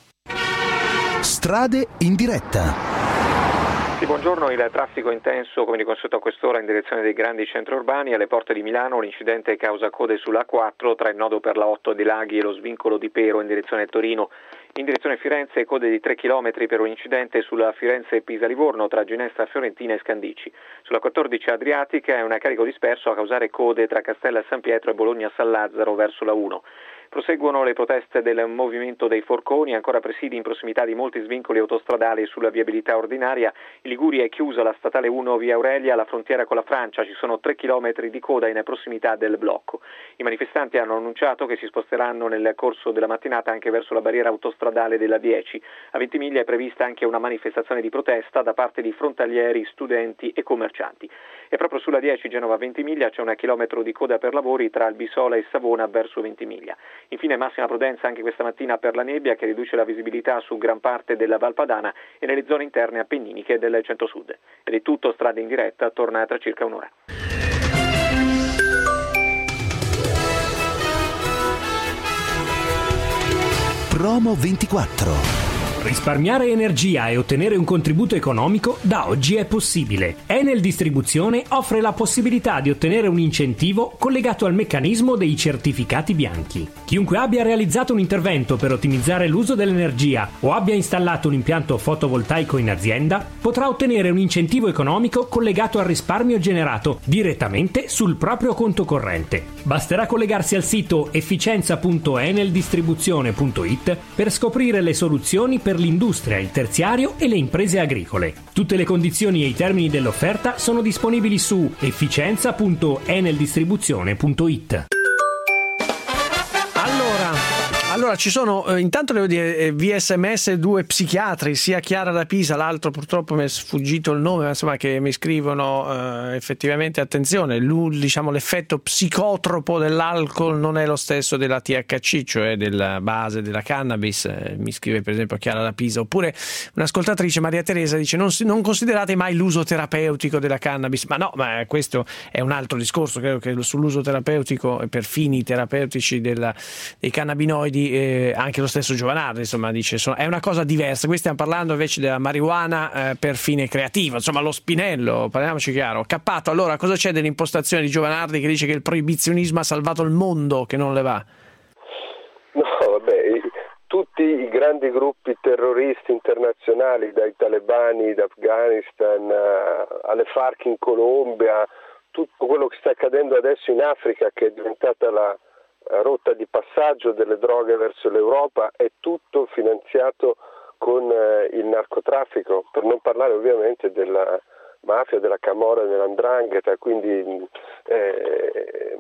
Strade in diretta. Sì, buongiorno, il traffico intenso come di consueto a quest'ora in direzione dei grandi centri urbani. Alle porte di Milano l'incidente causa code sulla A quattro tra il nodo per la otto dei Laghi e lo svincolo di Pero in direzione Torino In direzione Firenze code di tre chilometri per un incidente sulla Firenze-Pisa-Livorno tra Ginestra Fiorentina e Scandici. Sulla quattordici Adriatica è un carico disperso a causare code tra Castella San Pietro e Bologna-San Lazzaro verso la uno. Proseguono le proteste del movimento dei forconi, ancora presidi in prossimità di molti svincoli autostradali sulla viabilità ordinaria. In Liguria è chiusa la statale uno via Aurelia alla frontiera con la Francia, ci sono tre chilometri di coda in prossimità del blocco. I manifestanti hanno annunciato che si sposteranno nel corso della mattinata anche verso la barriera autostradale della dieci. A Ventimiglia è prevista anche una manifestazione di protesta da parte di frontalieri, studenti e commercianti. E proprio sulla dieci Genova-Ventimiglia c'è un chilometro di coda per lavori tra Albisola e Savona verso Ventimiglia. Infine massima prudenza anche questa mattina per la nebbia che riduce la visibilità su gran parte della Valpadana e nelle zone interne appenniniche del centro-sud. Ed è tutto, Strade in diretta torna tra circa un'ora. Promo ventiquattro. Risparmiare energia e ottenere un contributo economico da oggi è possibile. Enel Distribuzione offre la possibilità di ottenere un incentivo collegato al meccanismo dei certificati bianchi. Chiunque abbia realizzato un intervento per ottimizzare l'uso dell'energia o abbia installato un impianto fotovoltaico in azienda potrà ottenere un incentivo economico collegato al risparmio generato direttamente sul proprio conto corrente. Basterà collegarsi al sito efficienza punto enel distribuzione punto it per scoprire le soluzioni per l'industria, il terziario e le imprese agricole. Tutte le condizioni e i termini dell'offerta sono disponibili su efficienza punto enel distribuzione punto it. Allora ci sono eh, intanto devo dire via sms due psichiatri, sia Chiara da Pisa, l'altro purtroppo mi è sfuggito il nome, ma insomma che mi scrivono eh, effettivamente attenzione, lui, diciamo l'effetto psicotropo dell'alcol non è lo stesso della T H C, cioè della base della cannabis, eh, mi scrive per esempio Chiara da Pisa. Oppure un'ascoltatrice, Maria Teresa, dice non, non considerate mai l'uso terapeutico della cannabis, ma no, ma questo è un altro discorso, credo che sull'uso terapeutico e per fini terapeutici della, dei cannabinoidi Eh, anche lo stesso Giovanardi insomma dice sono, è una cosa diversa. Qui stiamo parlando invece della marijuana eh, per fine creativo, insomma lo spinello, parliamoci chiaro. Cappato, allora cosa c'è dell'impostazione di Giovanardi che dice che il proibizionismo ha salvato il mondo, che non le va? No, vabbè, tutti i grandi gruppi terroristi internazionali, dai talebani d'Afghanistan alle FARC in Colombia, tutto quello che sta accadendo adesso in Africa, che è diventata la rotta di passaggio delle droghe verso l'Europa, è tutto finanziato con eh, il narcotraffico, per non parlare ovviamente della mafia, della camorra e dell'andrangheta. Quindi eh,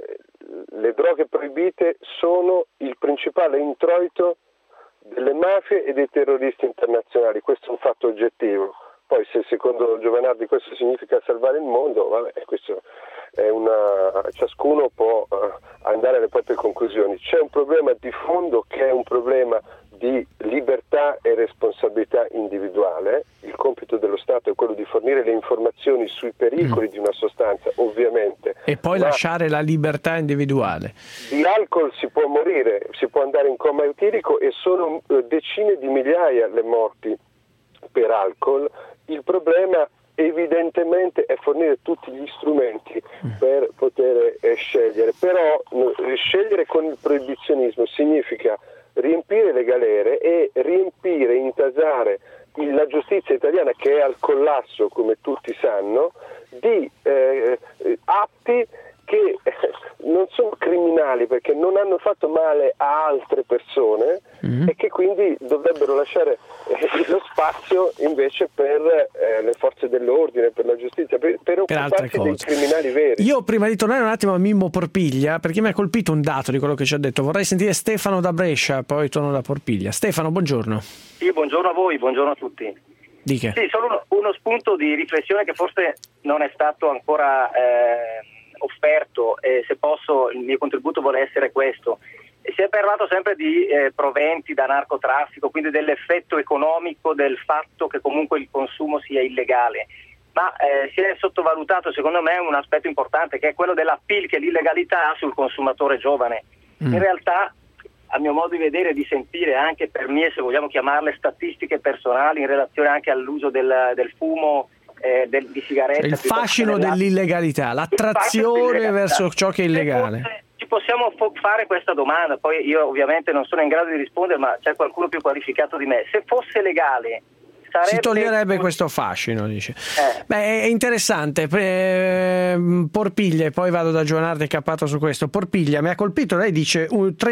le droghe proibite sono il principale introito delle mafie e dei terroristi internazionali, questo è un fatto oggettivo. Poi se secondo Giovanardi questo significa salvare il mondo, vabbè, questo è una, ciascuno può uh, andare alle proprie conclusioni. C'è un problema di fondo che è un problema di libertà e responsabilità individuale. Il compito dello Stato è quello di fornire le informazioni sui pericoli mm. di una sostanza, ovviamente. E poi lasciare la libertà individuale. Di alcol si può morire, si può andare in coma etilico e sono uh, decine di migliaia le morti per alcol. Il problema evidentemente è fornire tutti gli strumenti per poter eh, scegliere, però no, scegliere con il proibizionismo significa riempire le galere e riempire, intasare la giustizia italiana, che è al collasso come tutti sanno, di eh, atti che non sono criminali perché non hanno fatto male a altre persone mm. e che quindi dovrebbero lasciare eh, lo spazio invece per eh, le forze dell'ordine, per la giustizia, per, per occuparsi dei criminali veri. Io prima di tornare un attimo a Mimmo Porpiglia, perché mi ha colpito un dato di quello che ci ha detto, vorrei sentire Stefano da Brescia, poi torno da Porpiglia. Stefano, buongiorno. Sì, buongiorno a voi, buongiorno a tutti. Dica. Sì, solo uno, uno spunto di riflessione che forse non è stato ancora eh, offerto, e se posso il mio contributo vuole essere questo. Si è parlato sempre di eh, proventi da narcotraffico, quindi dell'effetto economico del fatto che comunque il consumo sia illegale, ma eh, si è sottovalutato secondo me un aspetto importante, che è quello dell'appeal che l'illegalità ha sul consumatore giovane. Mm. In realtà, a mio modo di vedere e di sentire, anche per mie, se vogliamo chiamarle, statistiche personali in relazione anche all'uso del, del fumo, eh, del, di sigarette, il fascino dell'illegalità, l'attrazione verso ciò che è illegale. Ci possiamo fo- fare questa domanda, poi io ovviamente non sono in grado di rispondere, ma c'è qualcuno più qualificato di me. Se fosse legale, sarebbe... si toglierebbe questo fascino, dice. Eh. Beh, è interessante. Eh, Porpiglia, poi vado da Giovanardi Cappato su questo. Porpiglia mi ha colpito, lei dice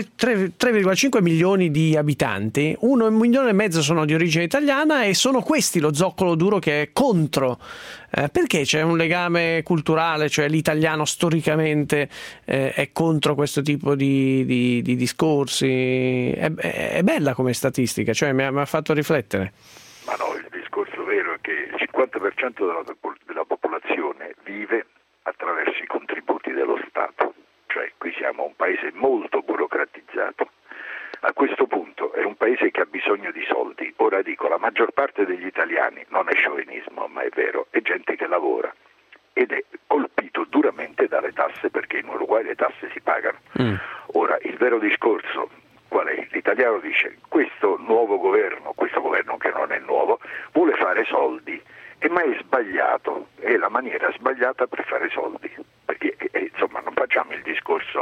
tre virgola cinque milioni di abitanti, un milione e mezzo sono di origine italiana e sono questi lo zoccolo duro che è contro. Eh, perché c'è un legame culturale, cioè l'italiano storicamente eh, è contro questo tipo di, di, di discorsi? È, è, è bella come statistica, cioè mi ha, mi ha fatto riflettere. Ma no, il discorso vero è che il cinquanta per cento della, della popolazione vive attraverso i contributi dello Stato, cioè qui siamo un paese molto burocratizzato. A questo punto è un paese che ha bisogno di soldi. Ora dico, la maggior parte degli italiani, non è sciovinismo ma è vero, è gente che lavora ed è colpito duramente dalle tasse, perché in Uruguay le tasse si pagano. Mm. Ora, il vero discorso qual è? L'italiano dice: questo nuovo governo, questo governo che non è nuovo, vuole fare soldi, e ma è sbagliato, è la maniera sbagliata per fare soldi, perché eh, insomma non facciamo il discorso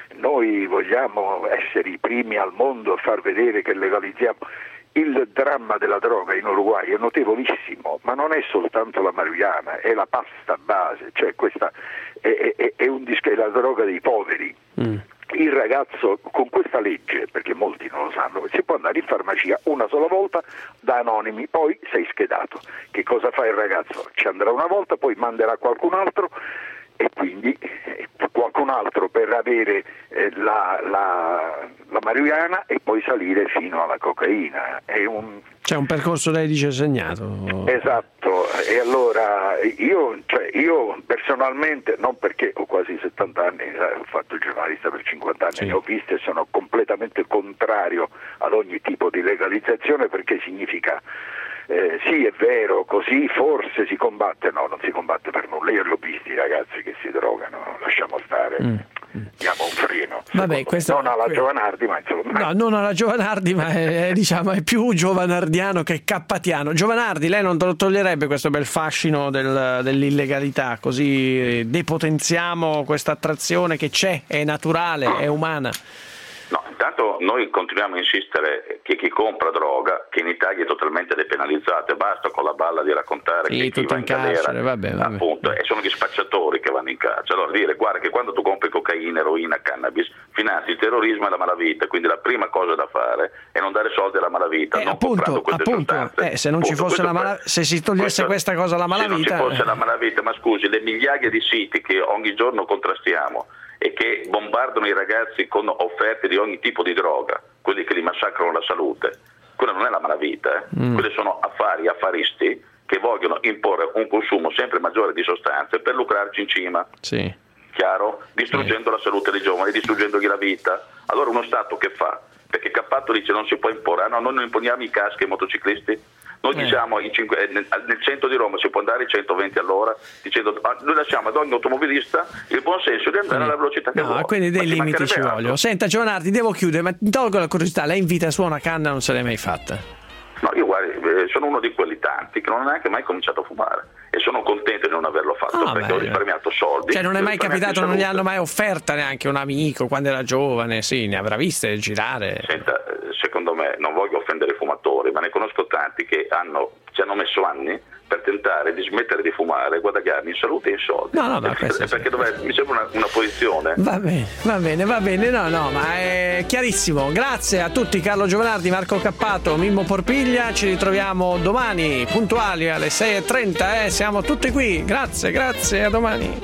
noi vogliamo essere i primi al mondo a far vedere che legalizziamo. Il dramma della droga in Uruguay è notevolissimo, ma non è soltanto la marijuana, è la pasta base, cioè questa è, è, è, un, è la droga dei poveri. Mm. Il ragazzo con questa legge, perché molti non lo sanno, si può andare in farmacia una sola volta da anonimi, poi sei schedato. Che cosa fa il ragazzo? Ci andrà una volta, poi manderà qualcun altro e quindi eh, qualcun altro per avere eh, la, la, la marijuana e poi salire fino alla cocaina. È un... C'è un percorso, lei dice, segnato. Esatto, e allora io, cioè, io personalmente, non perché ho quasi settanta anni, ho fatto il giornalista per cinquanta anni, sì. Ne ho viste e sono completamente contrario ad ogni tipo di legalizzazione, perché significa Eh, sì, è vero, così forse si combatte. No, non si combatte per nulla. Io li ho visti i ragazzi che si drogano, lasciamo stare, mm. diamo un freno. Vabbè, questo... Non alla Giovanardi, ma insomma. No, non alla Giovanardi, ma è, diciamo, è più giovanardiano che cappatiano. Giovanardi, lei non toglierebbe questo bel fascino del, dell'illegalità, così depotenziamo questa attrazione che c'è, è naturale, è umana? No, intanto noi continuiamo a insistere che chi compra droga, che in Italia è totalmente depenalizzato, e basta con la balla di raccontare sì, che chi va in, in carcere, vabbè, vabbè. Appunto, e sono gli spacciatori che vanno in carcere. Allora dire, guarda che quando tu compri cocaina, eroina, cannabis, finanzi il terrorismo e la malavita, quindi la prima cosa da fare è non dare soldi alla malavita, eh, non appunto, comprando queste appunto, sostanze. Eh, se non appunto, ci fosse la mala... se si togliesse questo, questa cosa la malavita... Se non ci fosse la malavita, ma scusi, le migliaia di siti che ogni giorno contrastiamo e che bombardano i ragazzi con offerte di ogni tipo di droga, quelli che li massacrano la salute, quella non è la malavita, eh? mm. Quelle sono affari, affaristi che vogliono imporre un consumo sempre maggiore di sostanze per lucrarci in cima, sì. Chiaro? Distruggendo sì. la salute dei giovani, distruggendogli la vita. Allora uno Stato che fa? Perché Cappato dice non si può imporre, ah, no, noi non imponiamo i caschi ai motociclisti. Noi eh. diciamo in cinque, nel, nel centro di Roma si può andare a centoventi all'ora, dicendo noi lasciamo ad ogni automobilista il buon senso di andare alla velocità che no, vuole. Quindi dei limiti ci vogliono. Senta Giovanardi, devo chiudere, ma tolgo la curiosità, lei in vita sua una canna non se l'è mai fatta? No, io guardi, sono uno di quelli tanti che non ha neanche mai cominciato a fumare e sono contento di non averlo fatto ah, perché beh. ho risparmiato soldi. Cioè non è mai capitato, non gli hanno mai offerta neanche un amico quando era giovane? Sì, ne avrà viste girare. Senta, secondo me, non voglio offendere i fumatori, ma ne conosco tanti che hanno, ci hanno messo anni per tentare di smettere di fumare e guadagnarmi in salute e in soldi. No, no, no, perché, perché dov'è, mi sembra una, una posizione. Va bene, va bene, va bene, no, no, ma è chiarissimo. Grazie a tutti, Carlo Giovanardi, Marco Cappato, Mimmo Porpiglia. Ci ritroviamo domani puntuali alle sei e trenta, eh, siamo tutti qui. Grazie, grazie, a domani.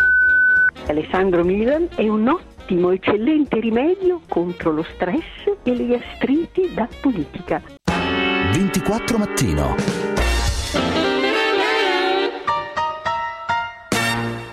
Alessandro Milan è un ottimo, eccellente rimedio contro lo stress e le gastriti da politica. ventiquattro mattino.